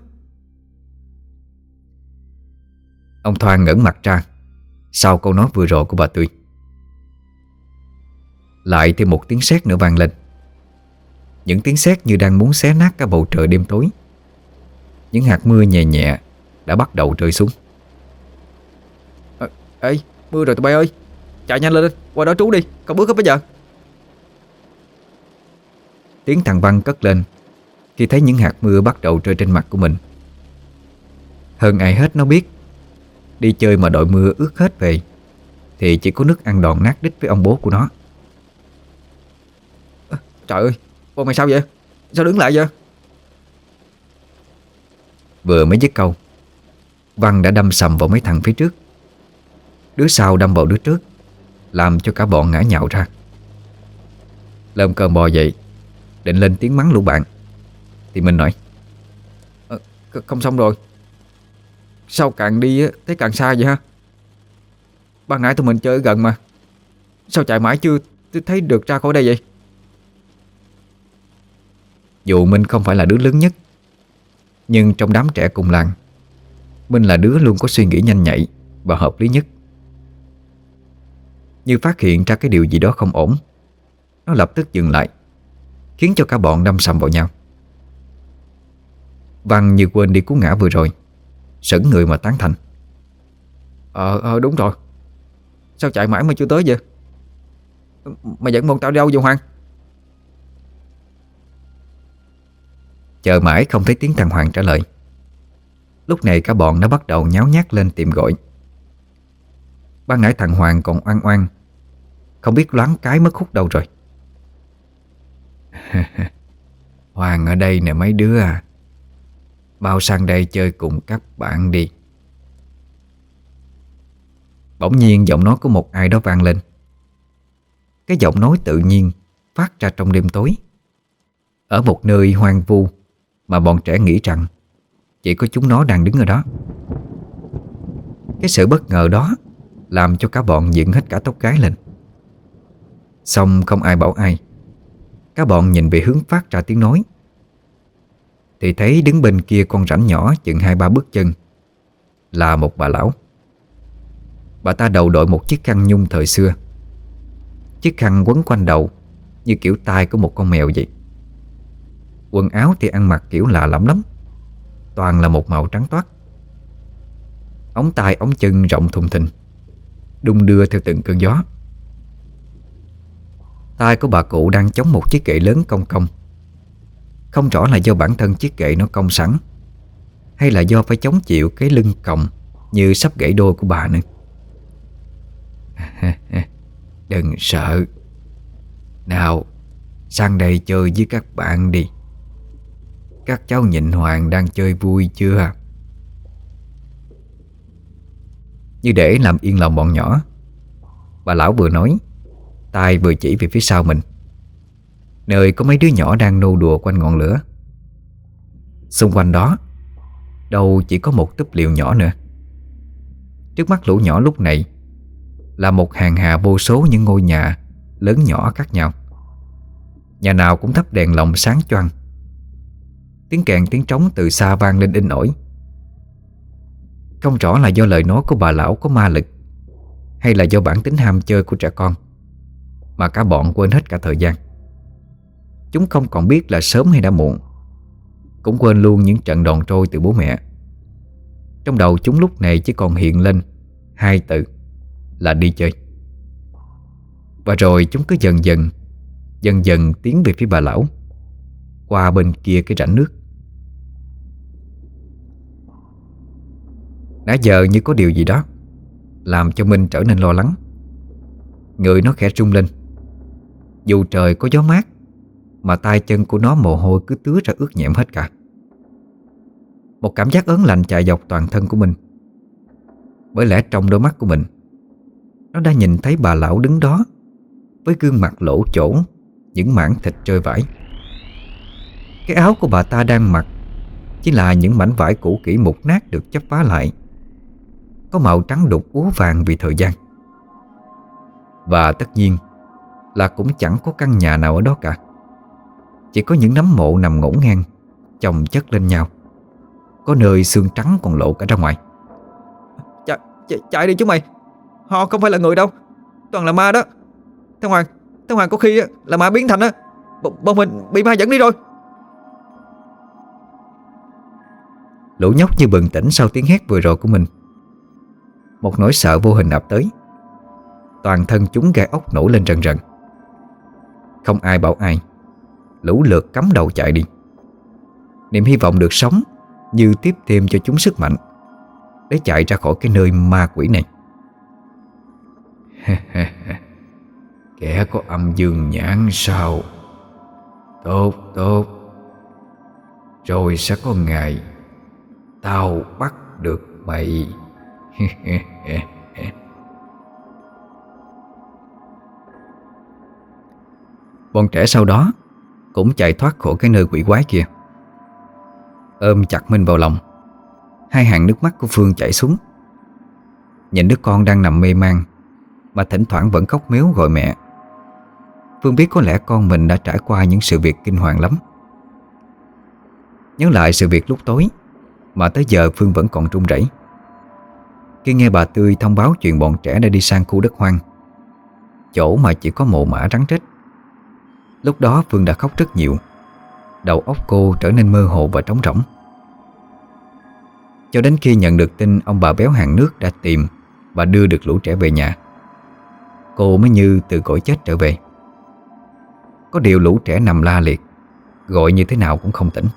Ông Thoan ngẩng mặt ra sau câu nói vừa rồi của bà Tươi. Lại thêm một tiếng sét nữa vang lên. Những tiếng sét như đang muốn xé nát cả bầu trời đêm tối. Những hạt mưa nhẹ nhẹ đã bắt đầu rơi xuống. à, Ê, mưa rồi tụi bay ơi, chạy nhanh lên, qua đó trú đi, còn bước hết bây giờ. Tiếng thằng Văn cất lên khi thấy những hạt mưa bắt đầu rơi trên mặt của mình. Hơn ai hết nó biết đi chơi mà đội mưa ướt hết về thì chỉ có nước ăn đòn nát đít với ông bố của nó. à, Trời ơi, bọn mày sao vậy? Sao đứng lại vậy? Vừa mới dứt câu, Văn đã đâm sầm vào mấy thằng phía trước. Đứa sau đâm vào đứa trước, làm cho cả bọn ngã nhào ra. Lơm cơm bò dậy định lên tiếng mắng lũ bạn thì mình nói: à, Không xong rồi. Sao càng đi thấy càng xa vậy ha? Ban nãy tụi mình chơi ở gần mà, sao chạy mãi chưa thấy được ra khỏi đây vậy? Dù Minh không phải là đứa lớn nhất, nhưng trong đám trẻ cùng làng, Minh là đứa luôn có suy nghĩ nhanh nhạy và hợp lý nhất. Như phát hiện ra cái điều gì đó không ổn, nó lập tức dừng lại, khiến cho cả bọn đâm sầm vào nhau. Văn như quên đi cú ngã vừa rồi, sững người mà tán thành: Ờ, ờ đúng rồi. Sao chạy mãi mà chưa tới vậy? Mày dẫn bọn tao đi đâu vậy Hoàng? Chờ mãi không thấy tiếng thằng Hoàng trả lời. Lúc này cả bọn đã bắt đầu nháo nhác lên tìm gọi. Ban nãy thằng Hoàng còn oan oan, không biết loáng cái mất hút đâu rồi. Hoàng ở đây nè mấy đứa à, bao sang đây chơi cùng các bạn đi. Bỗng nhiên giọng nói của một ai đó vang lên. Cái giọng nói tự nhiên phát ra trong đêm tối, ở một nơi hoang vu mà bọn trẻ nghĩ rằng chỉ có chúng nó đang đứng ở đó. Cái sự bất ngờ đó làm cho cả bọn dựng hết cả tóc gái lên. Xong không ai bảo ai, các bọn nhìn về hướng phát ra tiếng nói thì thấy đứng bên kia con rãnh nhỏ chừng hai ba bước chân là một bà lão. Bà ta đầu đội một chiếc khăn nhung thời xưa. Chiếc khăn quấn quanh đầu như kiểu tai của một con mèo vậy. Quần áo thì ăn mặc kiểu lạ lẫm lắm, toàn là một màu trắng toát. Ống tay ống chân rộng thùng thình, đung đưa theo từng cơn gió. Tai của bà cụ đang chống một chiếc kệ lớn cong cong. Không rõ là do bản thân chiếc kệ nó cong sẵn, hay là do phải chống chịu cái lưng còng như sắp gãy đôi của bà nữa. Đừng sợ. Nào, sang đây chơi với các bạn đi. Các cháu nhìn Hoàng đang chơi vui chưa? Như để làm yên lòng bọn nhỏ, bà lão vừa nói, tay vừa chỉ về phía sau mình, nơi có mấy đứa nhỏ đang nô đùa quanh ngọn lửa. Xung quanh đó đâu chỉ có một túp liều nhỏ nữa. Trước mắt lũ nhỏ lúc này là một hàng hà vô số những ngôi nhà lớn nhỏ khác nhau. Nhà nào cũng thắp đèn lồng sáng choang. Tiếng kèn tiếng trống từ xa vang lên inh ỏi. Không rõ là do lời nói của bà lão có ma lực, hay là do bản tính ham chơi của trẻ con, mà cả bọn quên hết cả thời gian. Chúng không còn biết là sớm hay đã muộn, cũng quên luôn những trận đòn trôi từ bố mẹ. Trong đầu chúng lúc này chỉ còn hiện lên hai từ là đi chơi. Và rồi chúng cứ dần dần Dần dần tiến về phía bà lão, qua bên kia cái rãnh nước. Nãy giờ như có điều gì đó làm cho Minh trở nên lo lắng. Người nó khẽ rung lên. Dù trời có gió mát mà tay chân của nó mồ hôi cứ tứa ra ướt nhẹm hết cả. Một cảm giác ớn lạnh chạy dọc toàn thân của mình. Bởi lẽ trong đôi mắt của mình, nó đã nhìn thấy bà lão đứng đó với gương mặt lỗ chỗ những mảng thịt trơi vãi. Cái áo của bà ta đang mặc chỉ là những mảnh vải cũ kỹ mục nát được chắp vá lại, có màu trắng đục úa vàng vì thời gian. Và tất nhiên là cũng chẳng có căn nhà nào ở đó cả. Chỉ có những nấm mộ nằm ngổn ngang, chồng chất lên nhau, có nơi xương trắng còn lộ cả ra ngoài. Chạy, chạy, chạy đi chúng mày, họ không phải là người đâu, toàn là ma đó. Thằng Hoàng, Thế Hoàng có khi á, là ma biến thành á, b- bọn mình bị ma dẫn đi rồi. Lũ nhóc như bừng tỉnh sau tiếng hét vừa rồi của mình. Một nỗi sợ vô hình ập tới. Toàn thân chúng gai ốc nổi lên rần rần. Không ai bảo ai, lũ lượt cắm đầu chạy đi. Niềm hy vọng được sống như tiếp thêm cho chúng sức mạnh để chạy ra khỏi cái nơi ma quỷ này. Kẻ có âm dương nhãn sao? Tốt tốt, rồi sẽ có ngày tao bắt được mày. Bọn trẻ sau đó cũng chạy thoát khỏi cái nơi quỷ quái kia. Ôm chặt Minh vào lòng, hai hàng nước mắt của Phương chảy xuống. Nhìn đứa con đang nằm mê man mà thỉnh thoảng vẫn khóc mếu gọi mẹ, Phương biết có lẽ con mình đã trải qua những sự việc kinh hoàng lắm. Nhớ lại sự việc lúc tối mà tới giờ Phương vẫn còn run rẩy khi nghe bà Tươi thông báo chuyện bọn trẻ đã đi sang khu đất hoang, chỗ mà chỉ có mồ mả rắn rết. Lúc đó Phương đã khóc rất nhiều. Đầu óc cô trở nên mơ hồ và trống rỗng. Cho đến khi nhận được tin ông bà béo hàng nước đã tìm và đưa được lũ trẻ về nhà, cô mới như từ cõi chết trở về. Có điều lũ trẻ nằm la liệt, gọi như thế nào cũng không tỉnh.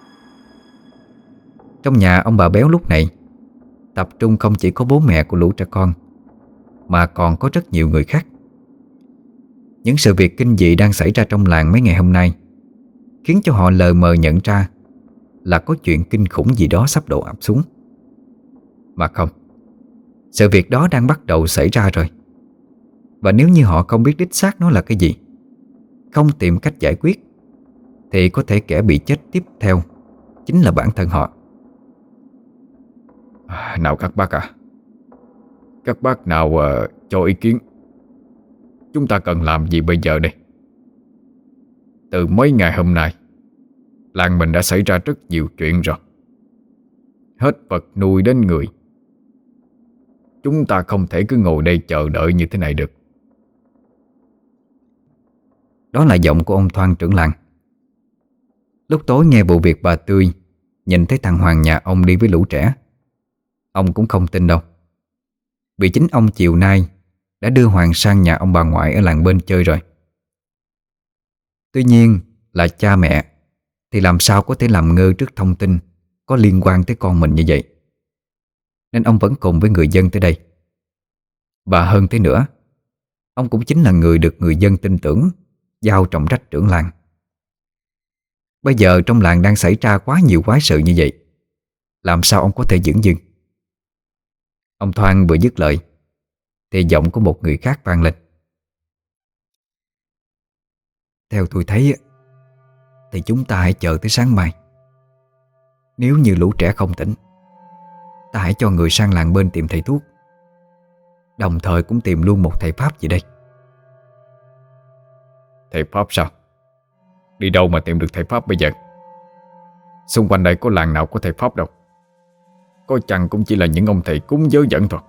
Trong nhà ông bà béo lúc này tập trung không chỉ có bố mẹ của lũ trẻ con, mà còn có rất nhiều người khác. Những sự việc kinh dị đang xảy ra trong làng mấy ngày hôm nay khiến cho họ lờ mờ nhận ra là có chuyện kinh khủng gì đó sắp đổ ập xuống. Mà không, sự việc đó đang bắt đầu xảy ra rồi. Và nếu như họ không biết đích xác nó là cái gì, không tìm cách giải quyết, thì có thể kẻ bị chết tiếp theo chính là bản thân họ. À, nào các bác à, các bác nào uh, cho ý kiến. Chúng ta cần làm gì bây giờ đây? Từ mấy ngày hôm nay, làng mình đã xảy ra rất nhiều chuyện rồi, hết vật nuôi đến người. Chúng ta không thể cứ ngồi đây chờ đợi như thế này được. Đó là giọng của ông Thoan trưởng làng. Lúc tối nghe vụ việc bà Tươi nhìn thấy thằng Hoàng nhà ông đi với lũ trẻ, ông cũng không tin đâu. Vì chính ông chiều nay đã đưa Hoàng sang nhà ông bà ngoại ở làng bên chơi rồi. Tuy nhiên là cha mẹ thì làm sao có thể làm ngơ trước thông tin có liên quan tới con mình như vậy. Nên ông vẫn cùng với người dân tới đây. Và hơn thế nữa, ông cũng chính là người được người dân tin tưởng giao trọng trách trưởng làng. Bây giờ trong làng đang xảy ra quá nhiều quái sự như vậy, làm sao ông có thể dửng dưng. Ông Thoan vừa dứt lời thì giọng của một người khác vang lên. Theo tôi thấy thì chúng ta hãy chờ tới sáng mai. Nếu như lũ trẻ không tỉnh, ta hãy cho người sang làng bên tìm thầy thuốc, đồng thời cũng tìm luôn một thầy Pháp gì đây. Thầy Pháp sao? Đi đâu mà tìm được thầy Pháp bây giờ? Xung quanh đây có làng nào có thầy Pháp đâu. Có chăng cũng chỉ là những ông thầy cúng dớ dẫn thôi.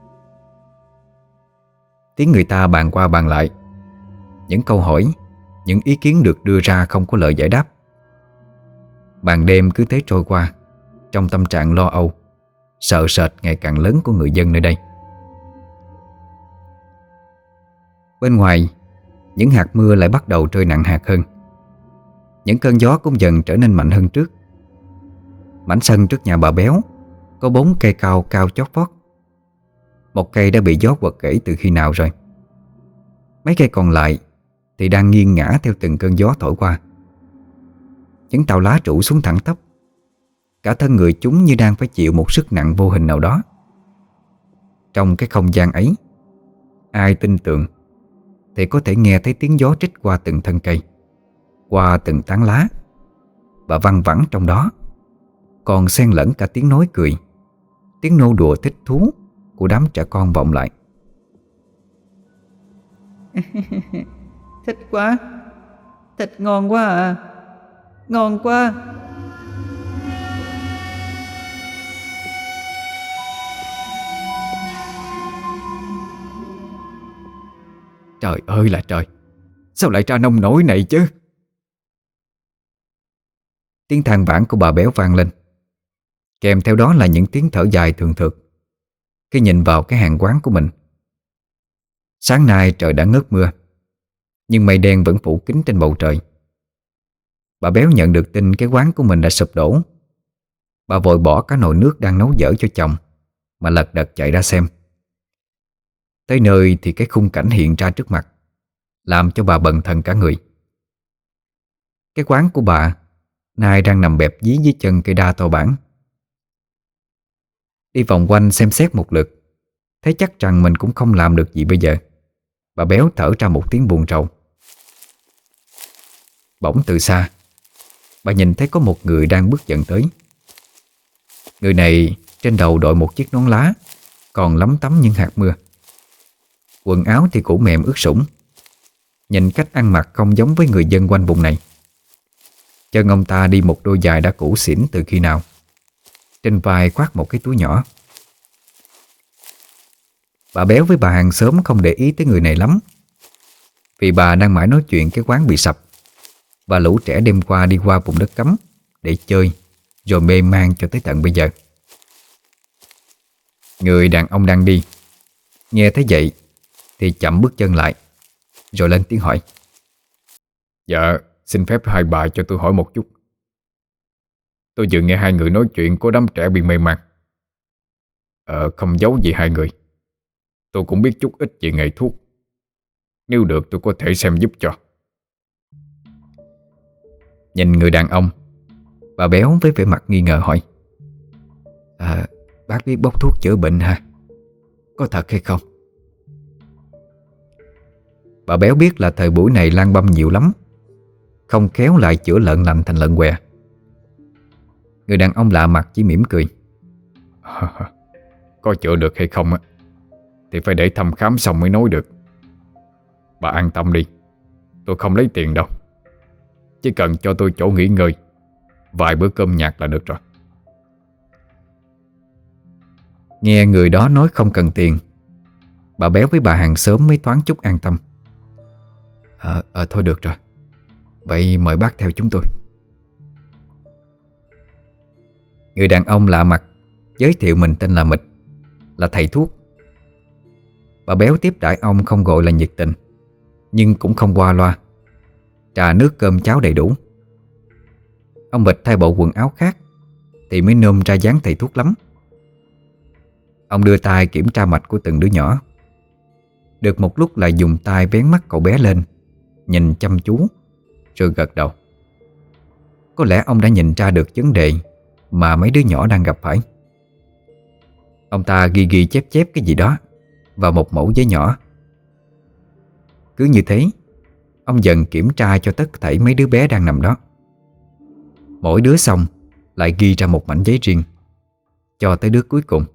Tiếng người ta bàn qua bàn lại. Những câu hỏi, những ý kiến được đưa ra không có lời giải đáp. Ban đêm cứ thế trôi qua trong tâm trạng lo âu, sợ sệt ngày càng lớn của người dân nơi đây. Bên ngoài, những hạt mưa lại bắt đầu rơi nặng hạt hơn. Những cơn gió cũng dần trở nên mạnh hơn trước. Mảnh sân trước nhà bà Béo có bốn cây cao cao chót vót. Một cây đã bị gió quật gãy từ khi nào rồi. Mấy cây còn lại thì đang nghiêng ngã theo từng cơn gió thổi qua. Những tàu lá trụ xuống thẳng tắp. Cả thân người chúng như đang phải chịu một sức nặng vô hình nào đó. Trong cái không gian ấy, ai tin tưởng thì có thể nghe thấy tiếng gió trích qua từng thân cây, qua từng tán lá. Và văng vẳng trong đó còn xen lẫn cả tiếng nói cười, tiếng nô đùa thích thú của đám trẻ con vọng lại. Thích quá, thịt ngon quá à, ngon quá. Trời ơi là trời, Sao lại ra nông nổi này chứ? Tiếng than vãn của bà Béo vang lên, kèm theo đó là những tiếng thở dài thường thượt khi nhìn vào cái hàng quán của mình. Sáng nay trời đã ngớt mưa, nhưng mây đen vẫn phủ kín trên bầu trời. Bà Béo nhận được tin cái quán của mình đã sụp đổ. Bà vội bỏ cả nồi nước đang nấu dở cho chồng mà lật đật chạy ra xem. Tới nơi thì cái khung cảnh hiện ra trước mặt làm cho bà bần thần cả người. Cái quán của bà nay đang nằm bẹp dí dưới chân cây đa to bản. Đi vòng quanh xem xét một lượt, thấy chắc rằng mình cũng không làm được gì bây giờ. Bà Béo thở ra một tiếng buồn rầu. Bỗng từ xa, bà nhìn thấy có một người đang bước dần tới. Người này trên đầu đội một chiếc nón lá còn lấm tấm những hạt mưa. Quần áo thì cũ mềm ướt sũng. Nhìn cách ăn mặc không giống với người dân quanh vùng này. Chân ông ta đi một đôi giày đã cũ xỉn từ khi nào. Trên vai khoác một cái túi nhỏ. Bà Béo với bà hàng xóm không để ý tới người này lắm, vì bà đang mãi nói chuyện cái quán bị sập và lũ trẻ đêm qua đi qua vùng đất cấm để chơi, rồi mê man cho tới tận bây giờ. Người đàn ông đang đi nghe thấy vậy thì chậm bước chân lại, rồi lên tiếng hỏi: Dạ, xin phép hai bà cho tôi hỏi một chút. Tôi vừa nghe hai người nói chuyện có đám trẻ bị mê man. Ờ, không giấu gì hai người, tôi cũng biết chút ít về nghề thuốc. Nếu được tôi có thể xem giúp cho. Nhìn người đàn ông, bà Béo với vẻ mặt nghi ngờ hỏi: À, bác biết bốc thuốc chữa bệnh hả? Có thật hay không? Bà Béo biết là thời buổi này lang băm nhiều lắm, không khéo lại chữa lợn lành thành lợn què. Người đàn ông lạ mặt chỉ mỉm cười. Có chữa được hay không á thì phải để thăm khám xong mới nói được. Bà an tâm đi, tôi không lấy tiền đâu. Chỉ cần cho tôi chỗ nghỉ ngơi, vài bữa cơm nhạt là được rồi. Nghe người đó nói không cần tiền, bà Béo với bà hàng xóm mới thoáng chút an tâm. Ờ, à, thôi được rồi. Vậy mời bác theo chúng tôi. Người đàn ông lạ mặt giới thiệu mình tên là Mịch, là thầy thuốc. Bà Béo tiếp đãi ông không gọi là nhiệt tình, nhưng cũng không qua loa. Trà nước cơm cháo đầy đủ. Ông Mịch thay bộ quần áo khác thì mới nôm ra dáng thầy thuốc lắm. Ông đưa tay kiểm tra mạch của từng đứa nhỏ. Được một lúc lại dùng tay vén mắt cậu bé lên, nhìn chăm chú, rồi gật đầu. Có lẽ ông đã nhìn ra được vấn đề mà mấy đứa nhỏ đang gặp phải. Ông ta ghi ghi chép chép cái gì đó vào một mẩu giấy nhỏ. Cứ như thế, ông dần kiểm tra cho tất thảy mấy đứa bé đang nằm đó. Mỗi đứa xong lại ghi ra một mảnh giấy riêng, cho tới đứa cuối cùng.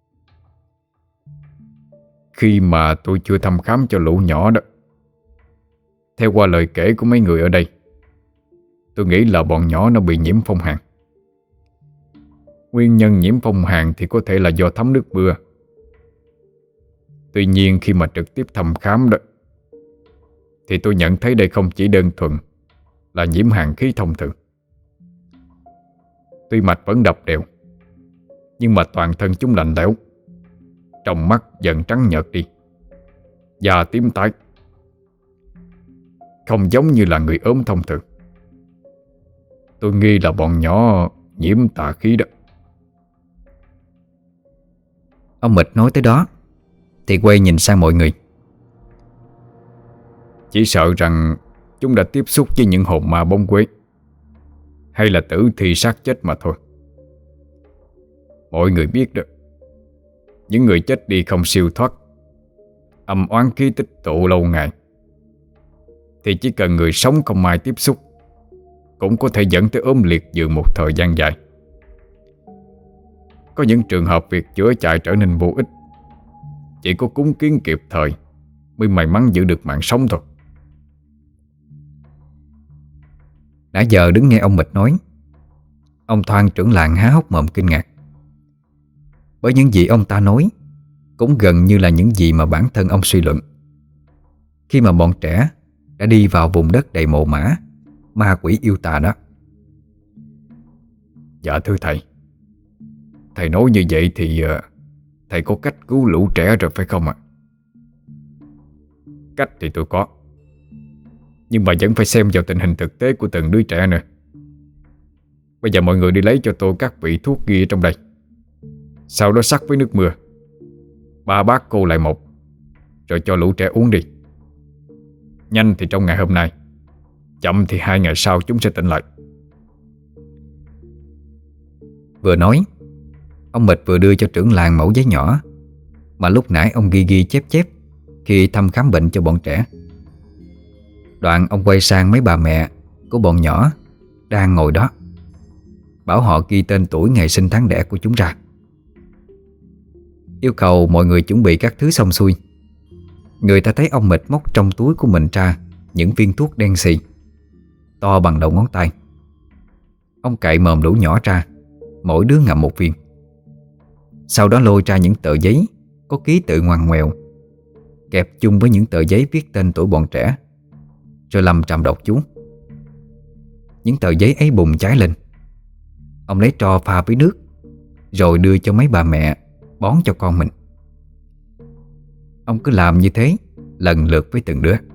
Khi mà tôi chưa thăm khám cho lũ nhỏ đó, theo qua lời kể của mấy người ở đây, tôi nghĩ là bọn nhỏ nó bị nhiễm phong hàn. Nguyên nhân nhiễm phong hàn thì có thể là do thấm nước mưa. Tuy nhiên khi mà trực tiếp thăm khám đó, thì tôi nhận thấy đây không chỉ đơn thuần là nhiễm hàn khí thông thường. Tuy mạch vẫn đập đều, nhưng mà toàn thân chúng lạnh lẽo, trong mắt dần trắng nhợt đi, da tím tái, không giống như là người ốm thông thường. Tôi nghi là bọn nhỏ nhiễm tà khí đó. Ông Mịch nói tới đó thì quay nhìn sang mọi người. Chỉ sợ rằng chúng đã tiếp xúc với những hồn ma bóng quế, hay là tử thi xác chết mà thôi. Mọi người biết đó, những người chết đi không siêu thoát, âm oán khí tích tụ lâu ngày, thì chỉ cần người sống không may tiếp xúc cũng có thể dẫn tới ốm liệt giường một thời gian dài. Có những trường hợp việc chữa chạy trở nên vô ích, chỉ có cúng kiến kịp thời mới may mắn giữ được mạng sống thôi. Nãy giờ đứng nghe ông Mịch nói, ông Thoan trưởng làng há hốc mồm kinh ngạc. Bởi những gì ông ta nói cũng gần như là những gì mà bản thân ông suy luận. Khi mà bọn trẻ đã đi vào vùng đất đầy mồ mả, ma quỷ yêu tà đó. Dạ thưa thầy, thầy nói như vậy thì uh, thầy có cách cứu lũ trẻ rồi phải không ạ? Cách thì tôi có, nhưng mà vẫn phải xem vào tình hình thực tế của từng đứa trẻ nữa. Bây giờ mọi người đi lấy cho tôi các vị thuốc ghi ở trong đây, sau đó sắc với nước mưa, ba bát cô lại một, rồi cho lũ trẻ uống đi. Nhanh thì trong ngày hôm nay, chậm thì hai ngày sau chúng sẽ tỉnh lại. Vừa nói, ông Mịch vừa đưa cho trưởng làng mẫu giấy nhỏ mà lúc nãy ông ghi ghi chép chép khi thăm khám bệnh cho bọn trẻ. Đoạn ông quay sang mấy bà mẹ của bọn nhỏ đang ngồi đó, bảo họ ghi tên tuổi, ngày sinh tháng đẻ của chúng ra. Yêu cầu mọi người chuẩn bị các thứ xong xuôi, người ta thấy ông Mịch móc trong túi của mình ra những viên thuốc đen xì to bằng đầu ngón tay. Ông cạy mồm lũ nhỏ ra, mỗi đứa ngậm một viên. Sau đó lôi ra những tờ giấy có ký tự ngoằn ngoèo, kẹp chung với những tờ giấy viết tên tuổi bọn trẻ, rồi lầm trầm đọc chú. Những tờ giấy ấy bùng cháy lên. Ông lấy tro pha với nước, rồi đưa cho mấy bà mẹ bón cho con mình. Ông cứ làm như thế lần lượt với từng đứa.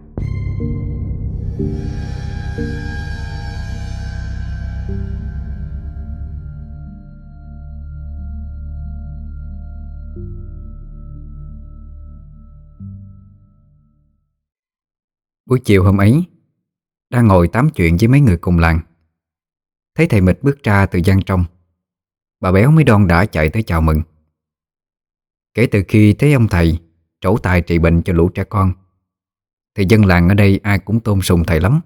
Buổi chiều hôm ấy, đang ngồi tám chuyện với mấy người cùng làng, thấy thầy Mịch bước ra từ gian trong, bà Béo mới đon đả chạy tới chào mừng. Kể từ khi thấy ông thầy trổ tài trị bệnh cho lũ trẻ con, thì dân làng ở đây ai cũng tôn sùng thầy lắm.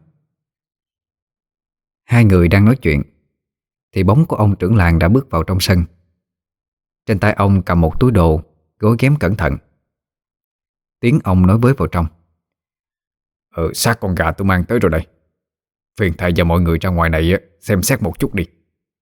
Hai người đang nói chuyện thì bóng của ông trưởng làng đã bước vào trong sân. Trên tay ông cầm một túi đồ gối ghém cẩn thận. Tiếng ông nói với vào trong: Ờ, xác con gà tôi mang tới rồi đây. Phiền thầy và mọi người ra ngoài này xem xét một chút đi.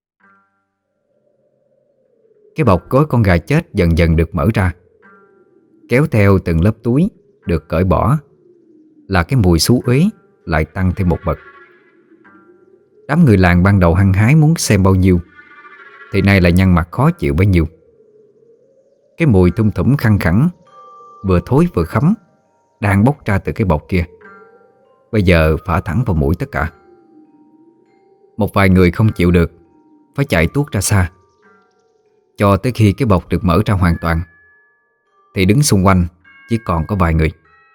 Cái bọc gói con gà chết dần dần được mở ra, kéo theo từng lớp túi được cởi bỏ là cái mùi xú uế lại tăng thêm một bậc. Đám người làng ban đầu hăng hái muốn xem bao nhiêu, thì nay lại nhăn mặt khó chịu bấy nhiêu. Cái mùi thum thủm khăng khẳng, vừa thối vừa khấm, đang bốc ra từ cái bọc kia, bây giờ phả thẳng vào mũi tất cả. Một vài người không chịu được, phải chạy tuốt ra xa. Cho tới khi cái bọc được mở ra hoàn toàn, thì đứng xung quanh chỉ còn có vài người.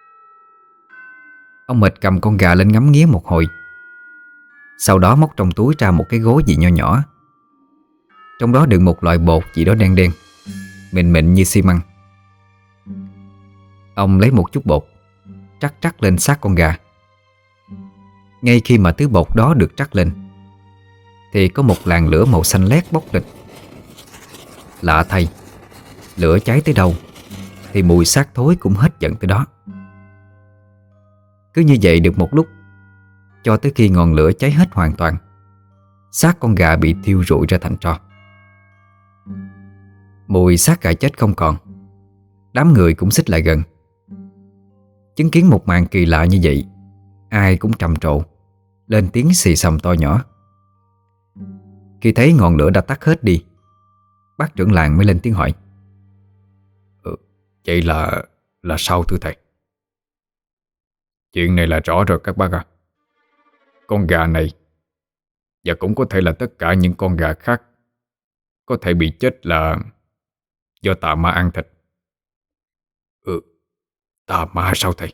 Ông Mịch cầm con gà lên ngắm nghía một hồi, sau đó móc trong túi ra một cái gối gì nho nhỏ. Trong đó đựng một loại bột gì đó đen đen, mịn mịn như xi măng. Ông lấy một chút bột trắc trắc lên xác con gà. Ngay khi mà thứ bột đó được trắc lên, thì có một làn lửa màu xanh lét bốc lên. Lạ thay, lửa cháy tới đâu thì mùi xác thối cũng hết giận tới đó. Cứ như vậy được một lúc, cho tới khi ngọn lửa cháy hết hoàn toàn, xác con gà bị thiêu rụi ra thành tro. Mùi xác gà chết không còn, đám người cũng xích lại gần. Chứng kiến một màn kỳ lạ như vậy, ai cũng trầm trồ, lên tiếng xì xầm to nhỏ. Khi thấy ngọn lửa đã tắt hết đi, bác trưởng làng mới lên tiếng hỏi: ừ, Vậy là là sao thưa thầy? Chuyện này là rõ rồi các bác ạ. Con gà này, và cũng có thể là tất cả những con gà khác, có thể bị chết là do tà ma ăn thịt. Ừ, tà ma sao thầy?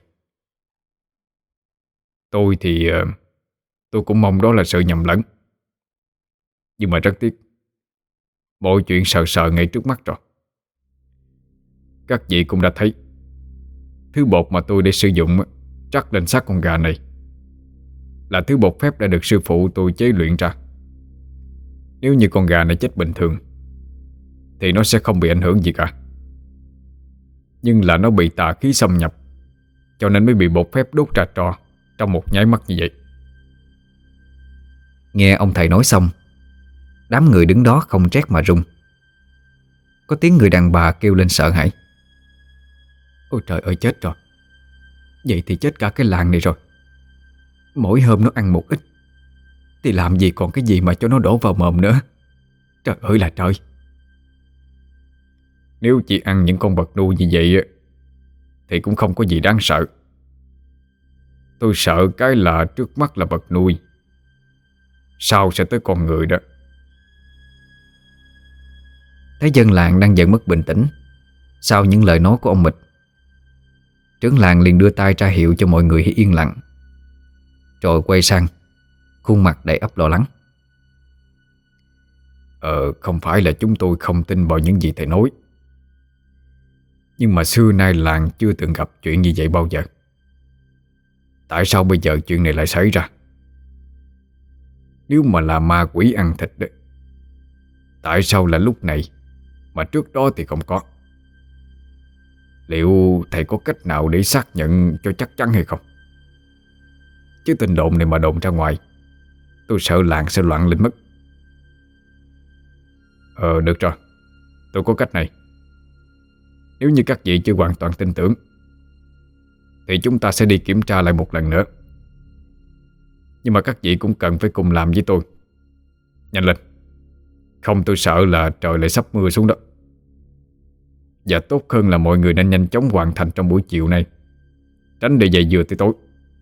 Tôi thì tôi cũng mong đó là sự nhầm lẫn, nhưng mà rất tiếc, mọi chuyện sờ sờ ngay trước mắt rồi. Các vị cũng đã thấy thứ bột mà tôi để sử dụng trắc lên xác con gà này là thứ bột phép đã được sư phụ tôi chế luyện ra. Nếu như con gà này chết bình thường thì nó sẽ không bị ảnh hưởng gì cả, nhưng là nó bị tà khí xâm nhập, cho nên mới bị bột phép đốt ra tro trong một nháy mắt như vậy. Nghe ông thầy nói xong, đám người đứng đó không rét mà run. Có tiếng người đàn bà kêu lên sợ hãi: Ôi trời ơi, chết rồi. Vậy thì chết cả cái làng này rồi. Mỗi hôm nó ăn một ít thì làm gì còn cái gì mà cho nó đổ vào mồm nữa. Trời ơi là trời. Nếu chỉ ăn những con vật nuôi như vậy á, thì cũng không có gì đáng sợ. Tôi sợ cái là trước mắt là vật nuôi, sau sẽ tới con người đó. Thấy dân làng đang dần mất bình tĩnh sau những lời nói của ông Mịch, trưởng làng liền đưa tay ra hiệu cho mọi người hãy yên lặng, rồi quay sang, khuôn mặt đầy ắp lo lắng. Ờ, không phải là chúng tôi không tin vào những gì thầy nói, nhưng mà xưa nay làng chưa từng gặp chuyện như vậy bao giờ. Tại sao bây giờ chuyện này lại xảy ra? Nếu mà là ma quỷ ăn thịt đấy, tại sao là lúc này mà trước đó thì không có? Liệu thầy có cách nào để xác nhận cho chắc chắn hay không? Chứ tin đồn này mà đồn ra ngoài, tôi sợ làng sẽ loạn lên mất. Ờ được rồi, tôi có cách này. Nếu như các vị chưa hoàn toàn tin tưởng thì chúng ta sẽ đi kiểm tra lại một lần nữa. Nhưng mà các vị cũng cần phải cùng làm với tôi. Nhanh lên, không tôi sợ là trời lại sắp mưa xuống đó. Và tốt hơn là mọi người nên nhanh chóng hoàn thành trong buổi chiều nay, tránh để dậy vừa tới tối.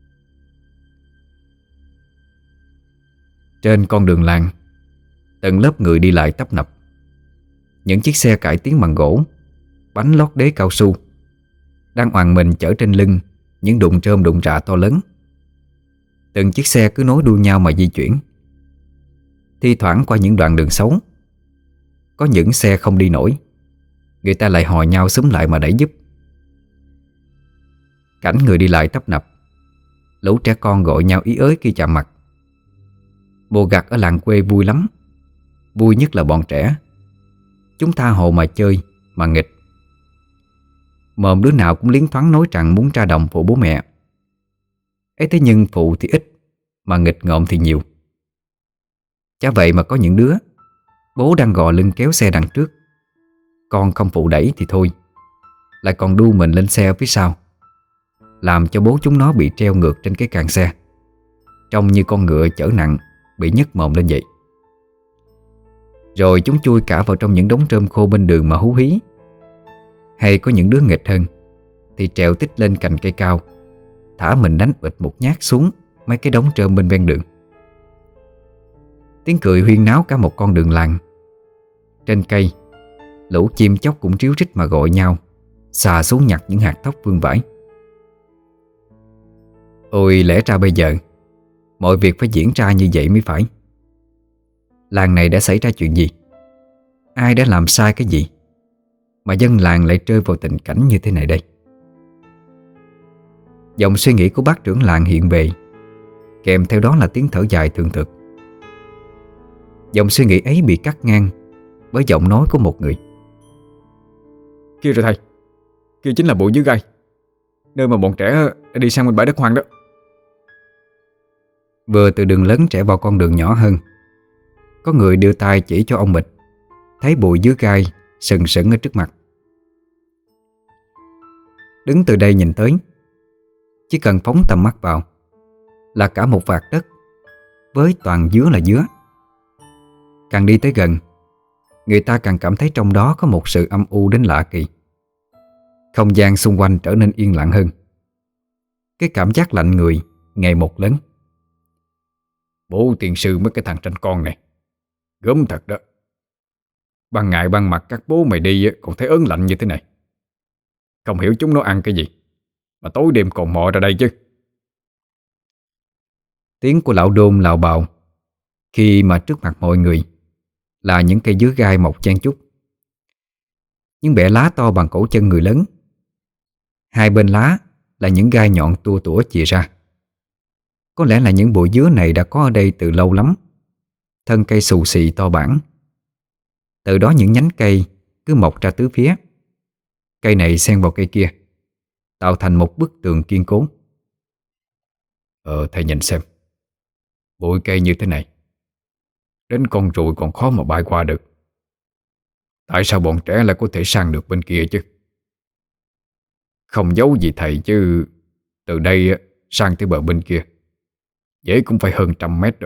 Trên con đường làng, từng lớp người đi lại tấp nập. Những chiếc xe cải tiến bằng gỗ, bánh lót đế cao su đang oằn mình chở trên lưng những đụng rơm đụng rạ to lớn. Từng chiếc xe cứ nối đuôi nhau mà di chuyển. Thi thoảng qua những đoạn đường xấu, có những xe không đi nổi, người ta lại hò nhau xúm lại mà đẩy giúp. Cảnh người đi lại tấp nập, lũ trẻ con gọi nhau ý ới khi chạm mặt. Mùa gặt ở làng quê vui lắm. Vui nhất là bọn trẻ. Chúng tha hồ mà chơi, mà nghịch. Mồm đứa nào cũng liến thoáng nói rằng muốn ra đồng phụ bố mẹ. Ấy thế nhưng phụ thì ít, mà nghịch ngợm thì nhiều. Chả vậy mà có những đứa bố đang gò lưng kéo xe đằng trước, con không phụ đẩy thì thôi, lại còn đu mình lên xe ở phía sau, làm cho bố chúng nó bị treo ngược trên cái càng xe, trông như con ngựa chở nặng bị nhấc mồm lên vậy. Rồi chúng chui cả vào trong những đống rơm khô bên đường mà hú hí. Hay có những đứa nghịch hơn thì trèo tít lên cành cây cao, thả mình đánh ụt một nhát xuống mấy cái đống rơm bên ven đường. Tiếng cười huyên náo cả một con đường làng. Trên cây, lũ chim chóc cũng ríu rít mà gọi nhau, xà xuống nhặt những hạt thóc vương vãi. Ôi lẽ ra bây giờ mọi việc phải diễn ra như vậy mới phải. Làng này đã xảy ra chuyện gì? Ai đã làm sai cái gì mà dân làng lại rơi vào tình cảnh như thế này đây? Dòng suy nghĩ của bác trưởng làng hiện về, kèm theo đó là tiếng thở dài thường thực. Dòng suy nghĩ ấy bị cắt ngang bởi giọng nói của một người. Kia rồi thầy, kia chính là bụi dưới gai, nơi mà bọn trẻ đã đi sang bên bãi đất hoang đó. Vừa từ đường lớn trẻ vào con đường nhỏ hơn, có người đưa tay chỉ cho ông Mịch, thấy bụi dưới gai sừng sững ở trước mặt. Đứng từ đây nhìn tới, chỉ cần phóng tầm mắt vào là cả một vạt đất với toàn dứa là dứa. Càng đi tới gần, người ta càng cảm thấy trong đó có một sự âm u đến lạ kỳ. Không gian xung quanh trở nên yên lặng hơn. Cái cảm giác lạnh người ngày một lớn. Bố tiền sư mấy cái thằng tranh con này gớm thật đó. Ban ngày ban mặt các bố mày đi còn thấy ớn lạnh như thế này. Không hiểu chúng nó ăn cái gì mà tối đêm còn mò ra đây chứ. Tiếng của lão đôn lạo bạo khi mà trước mặt mọi người là những cây dứa gai mọc chen chúc. Những bẻ lá to bằng cổ chân người lớn. Hai bên lá là những gai nhọn tua tủa chìa ra. Có lẽ là những bụi dứa này đã có ở đây từ lâu lắm. Thân cây xù xì to bản. Từ đó những nhánh cây cứ mọc ra tứ phía. Cây này xen vào cây kia, tạo thành một bức tường kiên cố. Ờ thầy nhìn xem, bụi cây như thế này, đến con ruồi còn khó mà bay qua được. Tại sao bọn trẻ lại có thể sang được bên kia chứ? Không giấu gì thầy chứ, từ đây sang tới bờ bên kia dễ cũng phải hơn trăm mét rồi.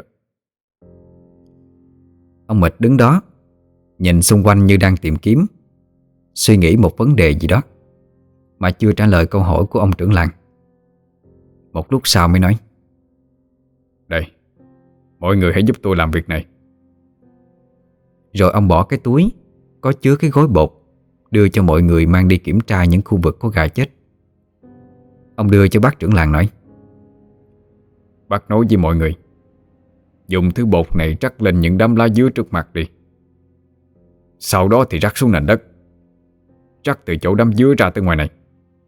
Ông Mịch đứng đó, nhìn xung quanh như đang tìm kiếm, suy nghĩ một vấn đề gì đó, mà chưa trả lời câu hỏi của ông trưởng làng. Một lúc sau mới nói: Đây, mọi người hãy giúp tôi làm việc này. Rồi ông bỏ cái túi có chứa cái gói bột, đưa cho mọi người mang đi kiểm tra những khu vực có gà chết. Ông đưa cho bác trưởng làng nói: Bác nói với mọi người, dùng thứ bột này rắc lên những đám lá dứa trước mặt đi. Sau đó thì rắc xuống nền đất, rắc từ chỗ đám dứa ra tới ngoài này.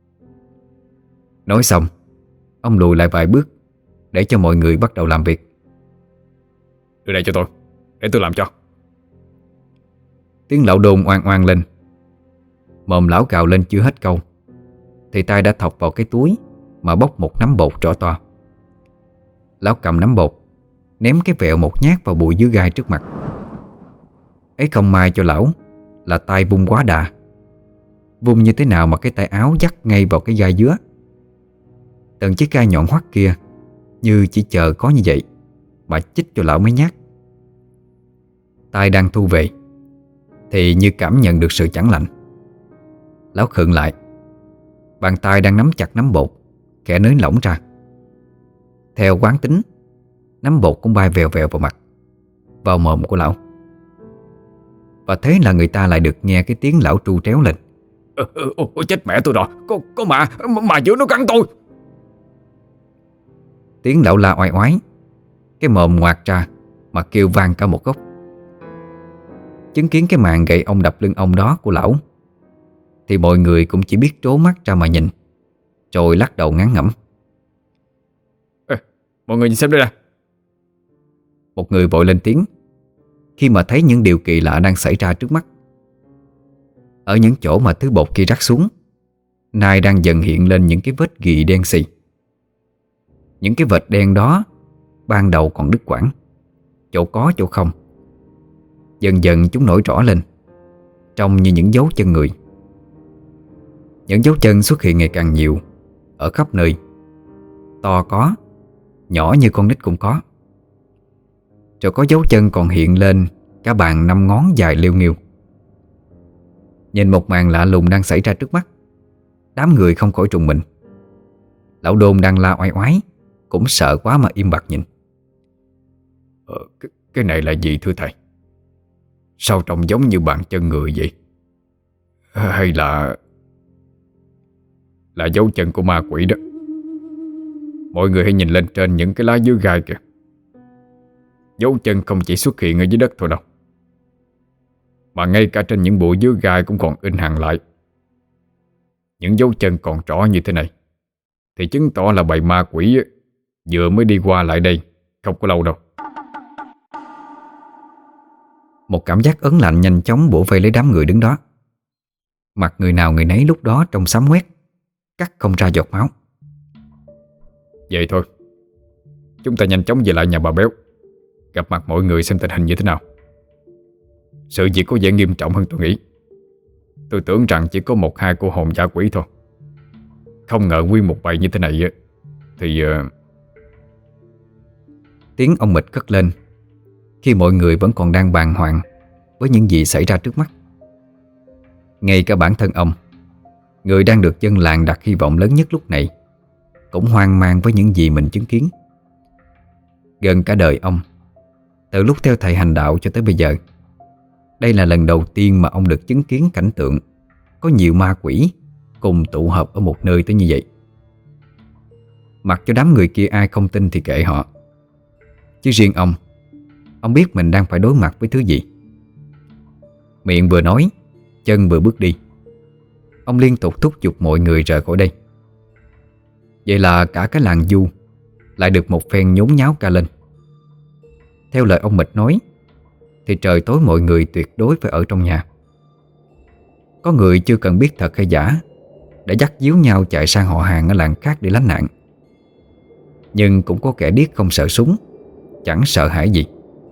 Nói xong, ông lùi lại vài bước để cho mọi người bắt đầu làm việc. Đưa đây cho tôi, để tôi làm cho. Tiếng lão Đôn oan oan lên. Mồm lão cào lên chưa hết câu thì tay đã thọc vào cái túi mà bóc một nắm bột rõ to. Lão cầm nắm bột, ném cái vẹo một nhát vào bụi dứa gai trước mặt. Ấy không may cho lão là tay vung quá đà. Vung như thế nào mà cái tay áo dắt ngay vào cái gai dứa. Từng chiếc gai nhọn hoắt kia như chỉ chờ có như vậy mà chích cho lão mấy nhát. Tay đang thu về thì như cảm nhận được sự chẳng lành. Lão khựng lại. Bàn tay đang nắm chặt nắm bột khẽ nới lỏng ra. Theo quán tính, nắm bột cũng bay vèo vèo vào mặt, vào mồm của lão. Và thế là người ta lại được nghe cái tiếng lão tru tréo lên: Ôi ừ, ừ, chết mẹ tôi rồi, có, có mà, mà dứa nó cắn tôi. Tiếng lão la oai oái, cái mồm ngoạc ra mà kêu vang cả một góc. Chứng kiến cái màn gậy ông đập lưng ông đó của lão thì mọi người cũng chỉ biết trố mắt ra mà nhìn, rồi lắc đầu ngán ngẩm. Ê, mọi người nhìn xem đây nè. Một người vội lên tiếng khi mà thấy những điều kỳ lạ đang xảy ra trước mắt. Ở những chỗ mà thứ bột kia rắc xuống, nay đang dần hiện lên những cái vết gỉ đen xì. Những cái vệt đen đó ban đầu còn đứt quãng, chỗ có chỗ không. Dần dần chúng nổi rõ lên, trông như những dấu chân người. Những dấu chân xuất hiện ngày càng nhiều ở khắp nơi. To có, nhỏ như con nít cũng có. Rồi có dấu chân còn hiện lên cả bàn năm ngón dài liêu nghiêu. Nhìn một màn lạ lùng đang xảy ra trước mắt, đám người không khỏi trùng mình. Lão Đôn đang la oai oái cũng sợ quá mà im bặt nhìn. Ờ, cái, cái này là gì thưa thầy? Sao trông giống như bàn chân người vậy? Hay là Là dấu chân của ma quỷ đó. Mọi người hãy nhìn lên trên những cái lá dứa gai kìa. Dấu chân không chỉ xuất hiện ở dưới đất thôi đâu, mà ngay cả trên những bụi dứa gai cũng còn in hằn lại. Những dấu chân còn rõ như thế này thì chứng tỏ là bầy ma quỷ vừa mới đi qua lại đây không có lâu đâu. Một cảm giác ớn lạnh nhanh chóng bủa vây lấy đám người đứng đó. Mặt người nào người nấy lúc đó trông xám ngoét, cắt không ra giọt máu. Vậy thôi, chúng ta nhanh chóng về lại nhà bà Béo, gặp mặt mọi người xem tình hình như thế nào. Sự việc có vẻ nghiêm trọng hơn tôi nghĩ. Tôi tưởng rằng chỉ có một hai cô hồn dã quỷ thôi, không ngờ nguyên một bầy như thế này thì uh... Tiếng ông Mịch cất lên khi mọi người vẫn còn đang bàng hoàng với những gì xảy ra trước mắt. Ngay cả bản thân ông, người đang được dân làng đặt hy vọng lớn nhất lúc này, cũng hoang mang với những gì mình chứng kiến. Gần cả đời ông, từ lúc theo thầy hành đạo cho tới bây giờ, đây là lần đầu tiên mà ông được chứng kiến cảnh tượng có nhiều ma quỷ cùng tụ hợp ở một nơi tới như vậy. Mặc cho đám người kia ai không tin thì kệ họ, chứ riêng ông, ông biết mình đang phải đối mặt với thứ gì. Miệng vừa nói, chân vừa bước đi. Ông liên tục thúc giục mọi người rời khỏi đây. Vậy là cả cái làng Du lại được một phen nhốn nháo ca lên. Theo lời ông Mịch nói thì trời tối mọi người tuyệt đối phải ở trong nhà. Có người chưa cần biết thật hay giả đã dắt díu nhau chạy sang họ hàng ở làng khác để lánh nạn. Nhưng cũng có kẻ điếc không sợ súng, chẳng sợ hãi gì.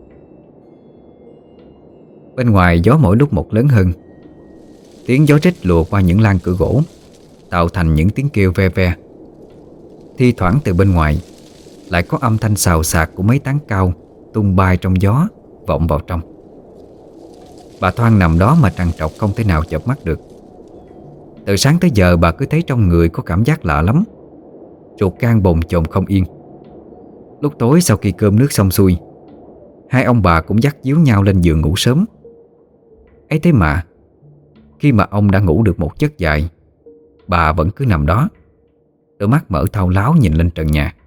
Bên ngoài gió mỗi lúc một lớn hơn. Tiếng gió rít lùa qua những lan cửa gỗ, tạo thành những tiếng kêu ve ve. Thi thoảng từ bên ngoài lại có âm thanh xào xạc của mấy tán cao tung bay trong gió vọng vào trong. Bà Thoan nằm đó mà trằn trọc không thể nào chợp mắt được. Từ sáng tới giờ bà cứ thấy trong người có cảm giác lạ lắm, ruột gan bồn chồn không yên. Lúc tối sau khi cơm nước xong xuôi, hai ông bà cũng dắt díu nhau lên giường ngủ sớm. Ấy thế mà khi mà ông đã ngủ được một giấc dài, bà vẫn cứ nằm đó, đôi mắt mở thao láo nhìn lên trần nhà.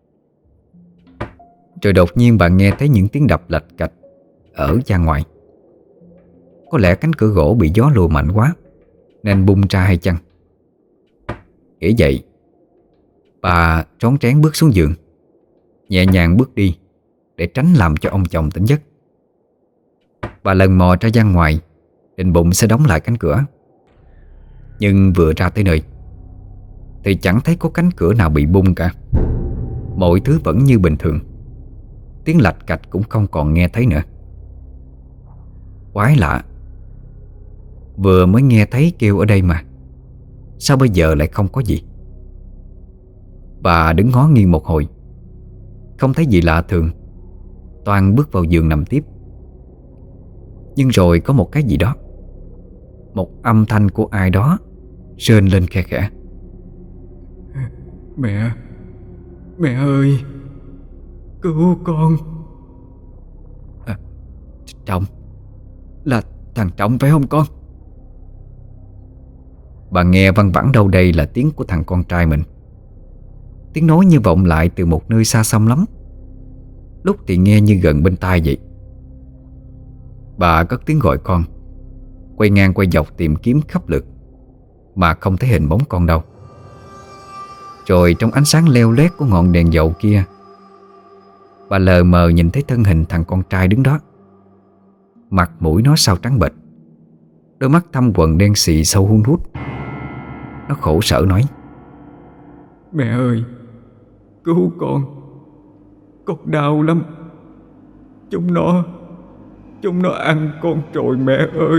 Rồi đột nhiên bà nghe thấy những tiếng đập lạch cạch ở gian ngoài. Có lẽ cánh cửa gỗ bị gió lùa mạnh quá nên bung ra hay chăng. Nghĩ vậy, bà rón rén bước xuống giường, nhẹ nhàng bước đi để tránh làm cho ông chồng tỉnh giấc. Bà lần mò ra gian ngoài, định bụng sẽ đóng lại cánh cửa. Nhưng vừa ra tới nơi thì chẳng thấy có cánh cửa nào bị bung cả. Mọi thứ vẫn như bình thường, tiếng lạch cạch cũng không còn nghe thấy nữa. Quái lạ, vừa mới nghe thấy kêu ở đây mà sao bây giờ lại không có gì? Bà đứng ngó nghiêng một hồi, không thấy gì lạ thường, toan bước vào giường nằm tiếp. Nhưng rồi có một cái gì đó, một âm thanh của ai đó rên lên khe khẽ. Mẹ, mẹ ơi, cứu con. À, Trọng, là thằng Trọng phải không con? Bà nghe văng vẳng đâu đây là tiếng của thằng con trai mình. Tiếng nói như vọng lại từ một nơi xa xăm lắm, lúc thì nghe như gần bên tai vậy. Bà cất tiếng gọi con, quay ngang quay dọc tìm kiếm khắp lượt mà không thấy hình bóng con đâu. Rồi trong ánh sáng leo lét của ngọn đèn dầu kia, bà lờ mờ nhìn thấy thân hình thằng con trai đứng đó. Mặt mũi nó sao trắng bệch, đôi mắt thâm quầng đen xì sâu hun hút. Nó khổ sở nói: Mẹ ơi, cứu con, con đau lắm. Chúng nó Chúng nó ăn con rồi mẹ ơi.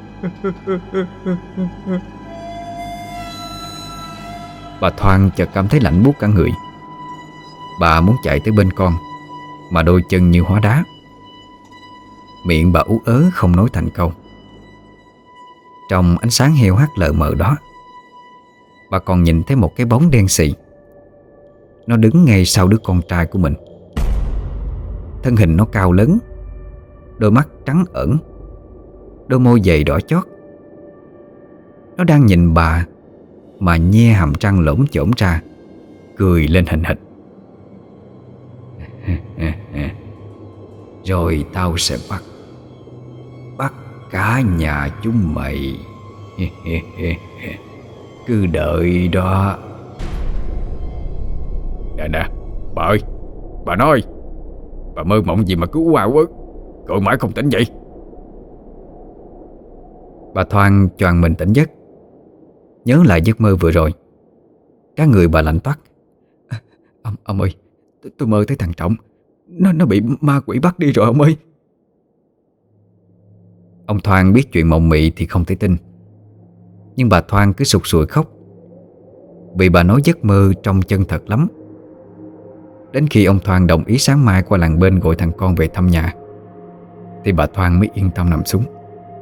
Bà Thoan chợt cảm thấy lạnh buốt cả người. Bà muốn chạy tới bên con, mà đôi chân như hóa đá. Miệng bà ú ớ không nói thành câu. Trong ánh sáng heo hắt lờ mờ đó, bà còn nhìn thấy một cái bóng đen xì. Nó đứng ngay sau đứa con trai của mình. Thân hình nó cao lớn, đôi mắt trắng ẩn, đôi môi dày đỏ chót. Nó đang nhìn bà mà nhe hàm răng lổm chổm ra, cười lên hình hịch. Rồi tao sẽ bắt Bắt cả nhà chúng mày. Cứ đợi đó. Nè nè, bà ơi, bà nói, bà mơ mộng gì mà cứ ú ào quá, gọi mãi không tỉnh vậy? Bà Thoan choàng mình tỉnh giấc, nhớ lại giấc mơ vừa rồi. Cả người bà lạnh toát. à, Ông ông ơi, tôi, tôi mơ thấy thằng Trọng, Nó nó bị ma quỷ bắt đi rồi ông ơi. Ông Thoan biết chuyện mộng mị thì không thể tin, nhưng bà Thoan cứ sụt sùi khóc, vì bà nói giấc mơ trông chân thật lắm. Đến khi ông Thoan đồng ý sáng mai qua làng bên gọi thằng con về thăm nhà, thì bà Thoan mới yên tâm nằm xuống.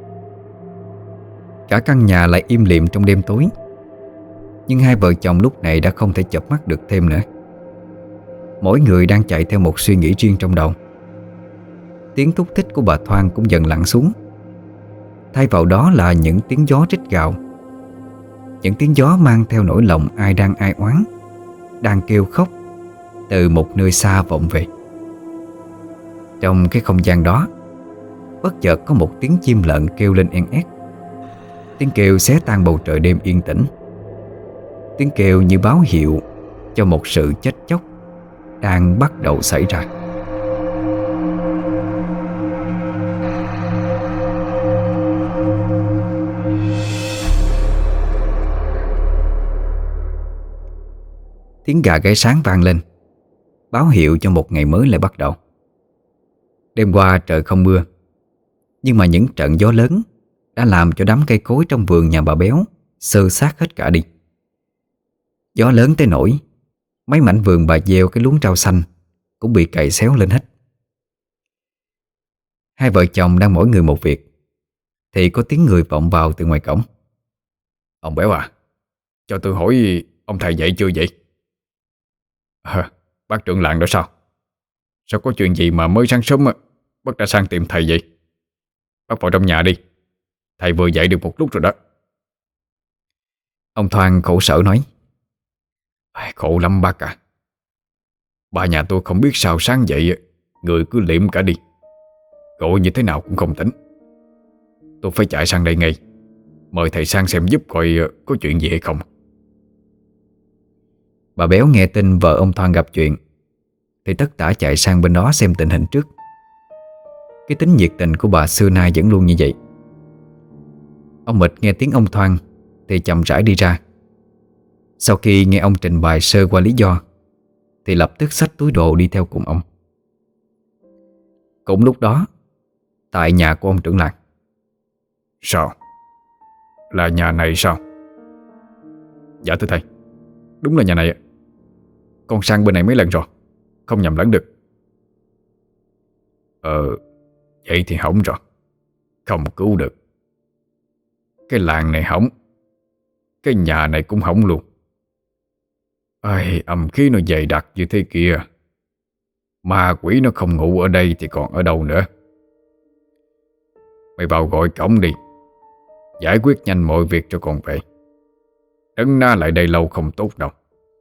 Cả căn nhà lại im lìm trong đêm tối. Nhưng hai vợ chồng lúc này đã không thể chợp mắt được thêm nữa. Mỗi người đang chạy theo một suy nghĩ riêng trong đầu. Tiếng thúc thích của bà Thoan cũng dần lặng xuống, thay vào đó là những tiếng gió rít gào. Những tiếng gió mang theo nỗi lòng ai đang ai oán, đang kêu khóc từ một nơi xa vọng về. Trong cái không gian đó, bất chợt có một tiếng chim lợn kêu lên en ét. Tiếng kêu xé tan bầu trời đêm yên tĩnh. Tiếng kêu như báo hiệu cho một sự chết chóc đang bắt đầu xảy ra. Tiếng gà gáy sáng vang lên, báo hiệu cho một ngày mới lại bắt đầu. Đêm qua trời không mưa, nhưng mà những trận gió lớn đã làm cho đám cây cối trong vườn nhà bà Béo xơ xác hết cả đi. Gió lớn tới nỗi mấy mảnh vườn bà gieo cái luống rau xanh cũng bị cày xéo lên hết. Hai vợ chồng đang mỗi người một việc thì có tiếng người vọng vào từ ngoài cổng. Ông Béo à, cho tôi hỏi ông thầy dậy chưa vậy? À, bác trưởng làng đó sao? Sao có chuyện gì mà mới sáng sớm bác đã sang tìm thầy vậy? Bác vào trong nhà đi, thầy vừa dậy được một lúc rồi đó. Ông Thoan khổ sở nói. Khổ lắm bác à. Ba nhà tôi không biết sao sáng dậy người cứ liệm cả đi, gọi như thế nào cũng không tỉnh. Tôi phải chạy sang đây ngay, mời thầy sang xem giúp coi có chuyện gì hay không. Bà Béo nghe tin vợ ông Thoan gặp chuyện thì tất tả chạy sang bên đó xem tình hình trước. Cái tính nhiệt tình của bà xưa nay vẫn luôn như vậy. Ông Mịch nghe tiếng ông Thoan thì chậm rãi đi ra. Sau khi nghe ông trình bày sơ qua lý do thì lập tức xách túi đồ đi theo cùng ông. Cũng lúc đó, tại nhà của ông trưởng làng. Sao? Là nhà này sao? Dạ thưa thầy, đúng là nhà này. Con sang bên này mấy lần rồi, không nhầm lẫn được. Ờ, vậy thì hỏng rồi, không cứu được. Cái làng này hỏng, cái nhà này cũng hỏng luôn. Ai, âm khí nó dày đặc như thế kia, ma quỷ nó không ngủ ở đây thì còn ở đâu nữa. Mày vào gọi cổng đi, giải quyết nhanh mọi việc cho con về. Đứng na lại đây lâu không tốt đâu.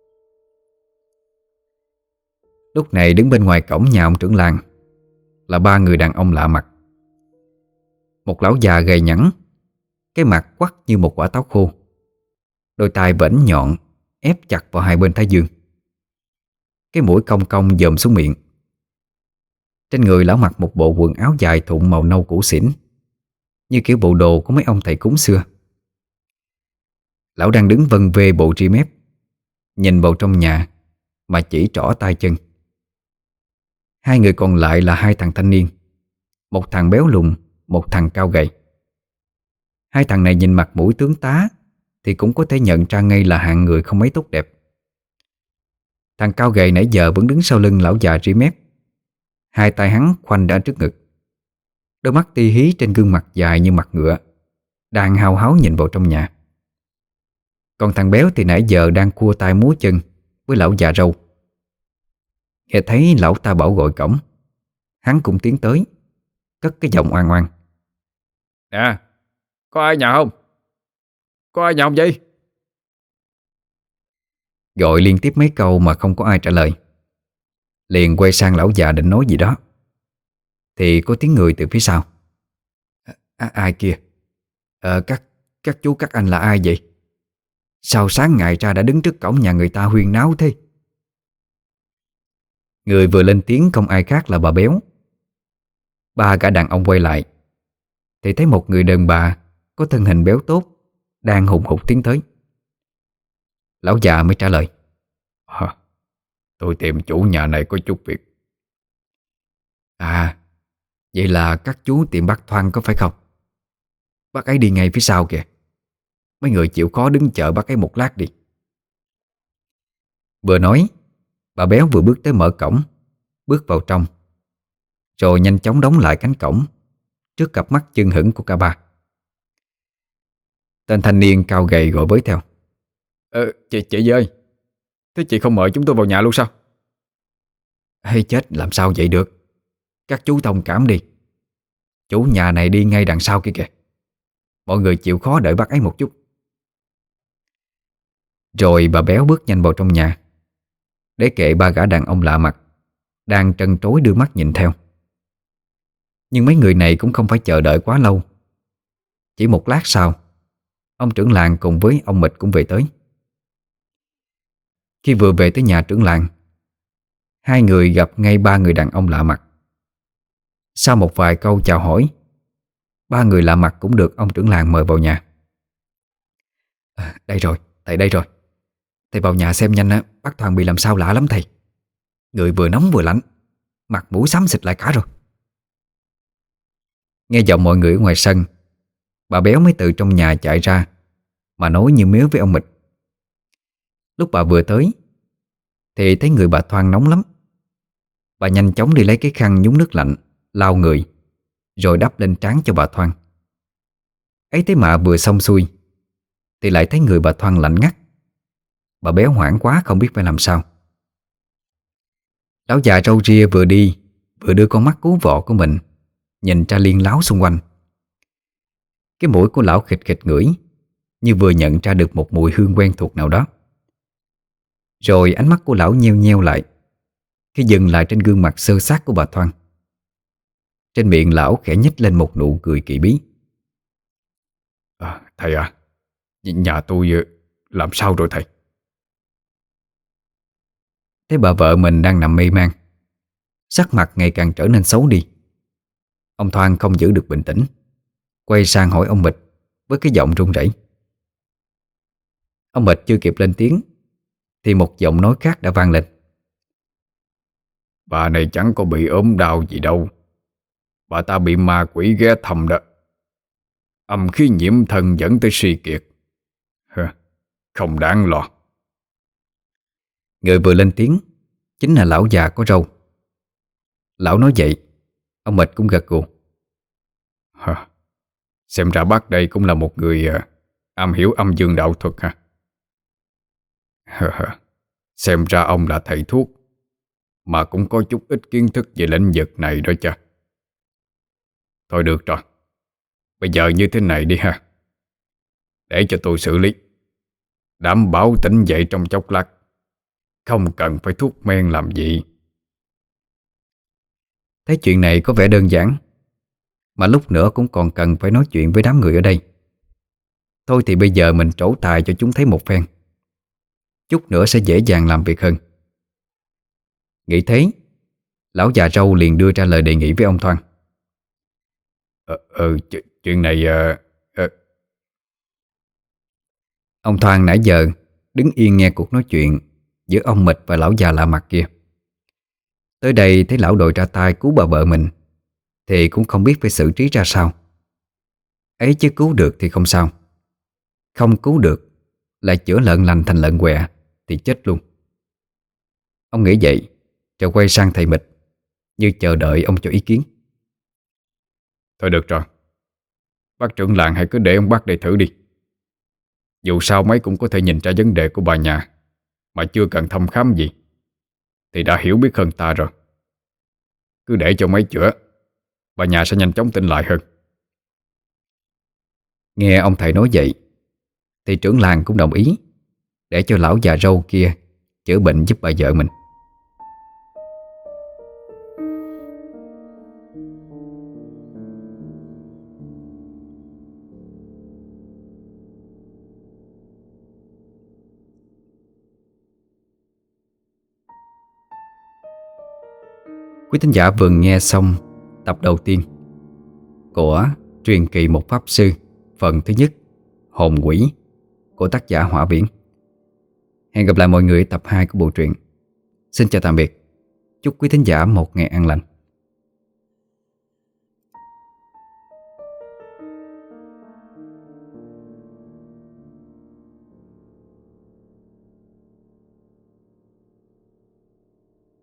Lúc này đứng bên ngoài cổng nhà ông trưởng làng là ba người đàn ông lạ mặt. Một lão già gầy nhẵn, cái mặt quắt như một quả táo khô, đôi tai vểnh nhọn ép chặt vào hai bên thái dương, cái mũi cong cong dòm xuống miệng. Trên người lão mặc một bộ quần áo dài thụng màu nâu cũ xỉn, như kiểu bộ đồ của mấy ông thầy cúng xưa. Lão đang đứng vân vê bộ ri mép, nhìn vào trong nhà mà chỉ trỏ tay chân. Hai người còn lại là hai thằng thanh niên, một thằng béo lùn, một thằng cao gầy. Hai thằng này nhìn mặt mũi tướng tá thì cũng có thể nhận ra ngay là hạng người không mấy tốt đẹp. Thằng cao gầy nãy giờ vẫn đứng sau lưng lão già ri mép, hai tay hắn khoanh đã trước ngực, đôi mắt ti hí trên gương mặt dài như mặt ngựa đang hao háo nhìn vào trong nhà. Còn thằng béo thì nãy giờ đang cua tay múa chân với lão già râu. Nghe thấy lão ta bảo gọi cổng, hắn cũng tiến tới, cất cái giọng oan oan. Nè, có ai nhà không? Có ai nhà không vậy? Gọi liên tiếp mấy câu mà không có ai trả lời. Liền quay sang lão già định nói gì đó thì có tiếng người từ phía sau. À, ai kia? Ờ, các các chú các anh là ai vậy? Sao sáng ngày ra đã đứng trước cổng nhà người ta huyên náo thế? Người vừa lên tiếng không ai khác là bà Béo. Ba cả đàn ông quay lại thì thấy một người đàn bà có thân hình béo tốt đang hùng hục tiến tới. Lão già mới trả lời. À, tôi tìm chủ nhà này có chút việc. À, vậy là các chú tìm bác Thoan có phải không? Bác ấy đi ngay phía sau kìa. Mấy người chịu khó đứng chờ bác ấy một lát đi. Vừa nói, bà Béo vừa bước tới mở cổng, bước vào trong, rồi nhanh chóng đóng lại cánh cổng trước cặp mắt chưng hửng của cả ba. Tên thanh niên cao gầy gọi với theo. Ờ, chị, chị ơi, thế chị không mời chúng tôi vào nhà luôn sao? Hay chết, làm sao vậy được? Các chú thông cảm đi. Chủ nhà này đi ngay đằng sau kia kìa. Mọi người chịu khó đợi bác ấy một chút. Rồi bà Béo bước nhanh vào trong nhà, để kệ ba gã đàn ông lạ mặt đang trân trối đưa mắt nhìn theo. Nhưng mấy người này cũng không phải chờ đợi quá lâu. Chỉ một lát sau, ông trưởng làng cùng với ông Mịch cũng về tới. Khi vừa về tới nhà trưởng làng, hai người gặp ngay ba người đàn ông lạ mặt. Sau một vài câu chào hỏi, ba người lạ mặt cũng được ông trưởng làng mời vào nhà. À, đây rồi, thầy đây rồi. Thầy vào nhà xem nhanh á, bác Thoan bị làm sao lạ lắm thầy. Người vừa nóng vừa lạnh, mặt mũi xám xịt lại cả rồi. Nghe giọng mọi người ở ngoài sân, bà Béo mới từ trong nhà chạy ra mà nói như mếu với ông Mịch. Lúc bà vừa tới thì thấy người bà Thoan nóng lắm. Bà nhanh chóng đi lấy cái khăn nhúng nước lạnh lau người, rồi đắp lên trán cho bà Thoan. Ấy thế mà vừa xong xuôi thì lại thấy người bà Thoan lạnh ngắt. Bà béo hoảng quá không biết phải làm sao. Lão già râu ria vừa đi vừa đưa con mắt cú vọ của mình nhìn ra liên láo xung quanh. Cái mũi của lão khịt khịt ngửi, như vừa nhận ra được một mùi hương quen thuộc nào đó. Rồi ánh mắt của lão nheo nheo lại khi dừng lại trên gương mặt xơ xác của bà Thoan. Trên miệng lão khẽ nhếch lên một nụ cười kỳ bí. À, thầy à, nhà tôi làm sao rồi thầy? Thấy bà vợ mình đang nằm mê man, sắc mặt ngày càng trở nên xấu đi. Ông Thoan không giữ được bình tĩnh, quay sang hỏi ông Bịch với cái giọng run rẩy. Ông Bịch chưa kịp lên tiếng thì một giọng nói khác đã vang lên. Bà này chẳng có bị ốm đau gì đâu. Bà ta bị ma quỷ ghé thăm đó. Âm khí nhiễm thân dẫn tới suy kiệt. Hờ, không đáng lo. Người vừa lên tiếng chính là lão già có râu. Lão nói vậy, ông Bịch cũng gật gù. Hờ, xem ra bác đây cũng là một người uh, am hiểu âm dương đạo thuật ha. Hờ, hờ, xem ra ông là thầy thuốc mà cũng có chút ít kiến thức về lĩnh vực này đó chứ. Thôi được rồi, bây giờ như thế này đi ha. Để cho tôi xử lý, đảm bảo tỉnh dậy trong chốc lát, không cần phải thuốc men làm gì. Thấy chuyện này có vẻ đơn giản, mà lúc nữa cũng còn cần phải nói chuyện với đám người ở đây. Thôi thì bây giờ mình trổ tài cho chúng thấy một phen, chút nữa sẽ dễ dàng làm việc hơn. Nghĩ thế, lão già râu liền đưa ra lời đề nghị với ông Thoan. Ờ, ờ ch- chuyện này... Ờ, ờ. Ông Thoan nãy giờ đứng yên nghe cuộc nói chuyện giữa ông Mịch và lão già lạ mặt kia. Tới đây thấy lão đội ra tay cứu bà vợ mình thì cũng không biết phải xử trí ra sao. Ấy chứ cứu được thì không sao, không cứu được lại chữa lợn lành thành lợn quẹ thì chết luôn. Ông nghĩ vậy rồi quay sang thầy Mịch như chờ đợi ông cho ý kiến. Thôi được rồi, bác trưởng làng hãy cứ để ông bác đây thử đi. Dù sao mấy cũng có thể nhìn ra vấn đề của bà nhà mà chưa cần thăm khám gì thì đã hiểu biết hơn ta rồi. Cứ để cho mấy chữa, bà nhà sẽ nhanh chóng tỉnh lại hơn. Nghe ông thầy nói vậy thì trưởng làng cũng đồng ý để cho lão già râu kia chữa bệnh giúp bà vợ mình. Quý thính giả vừa nghe xong tập đầu tiên của Truyền kỳ một pháp sư phần thứ nhất, Hồn quỷ, của tác giả Hỏa Viễn. Hẹn gặp lại mọi người ở tập hai của bộ truyện. Xin chào tạm biệt. Chúc quý thính giả một ngày an lành.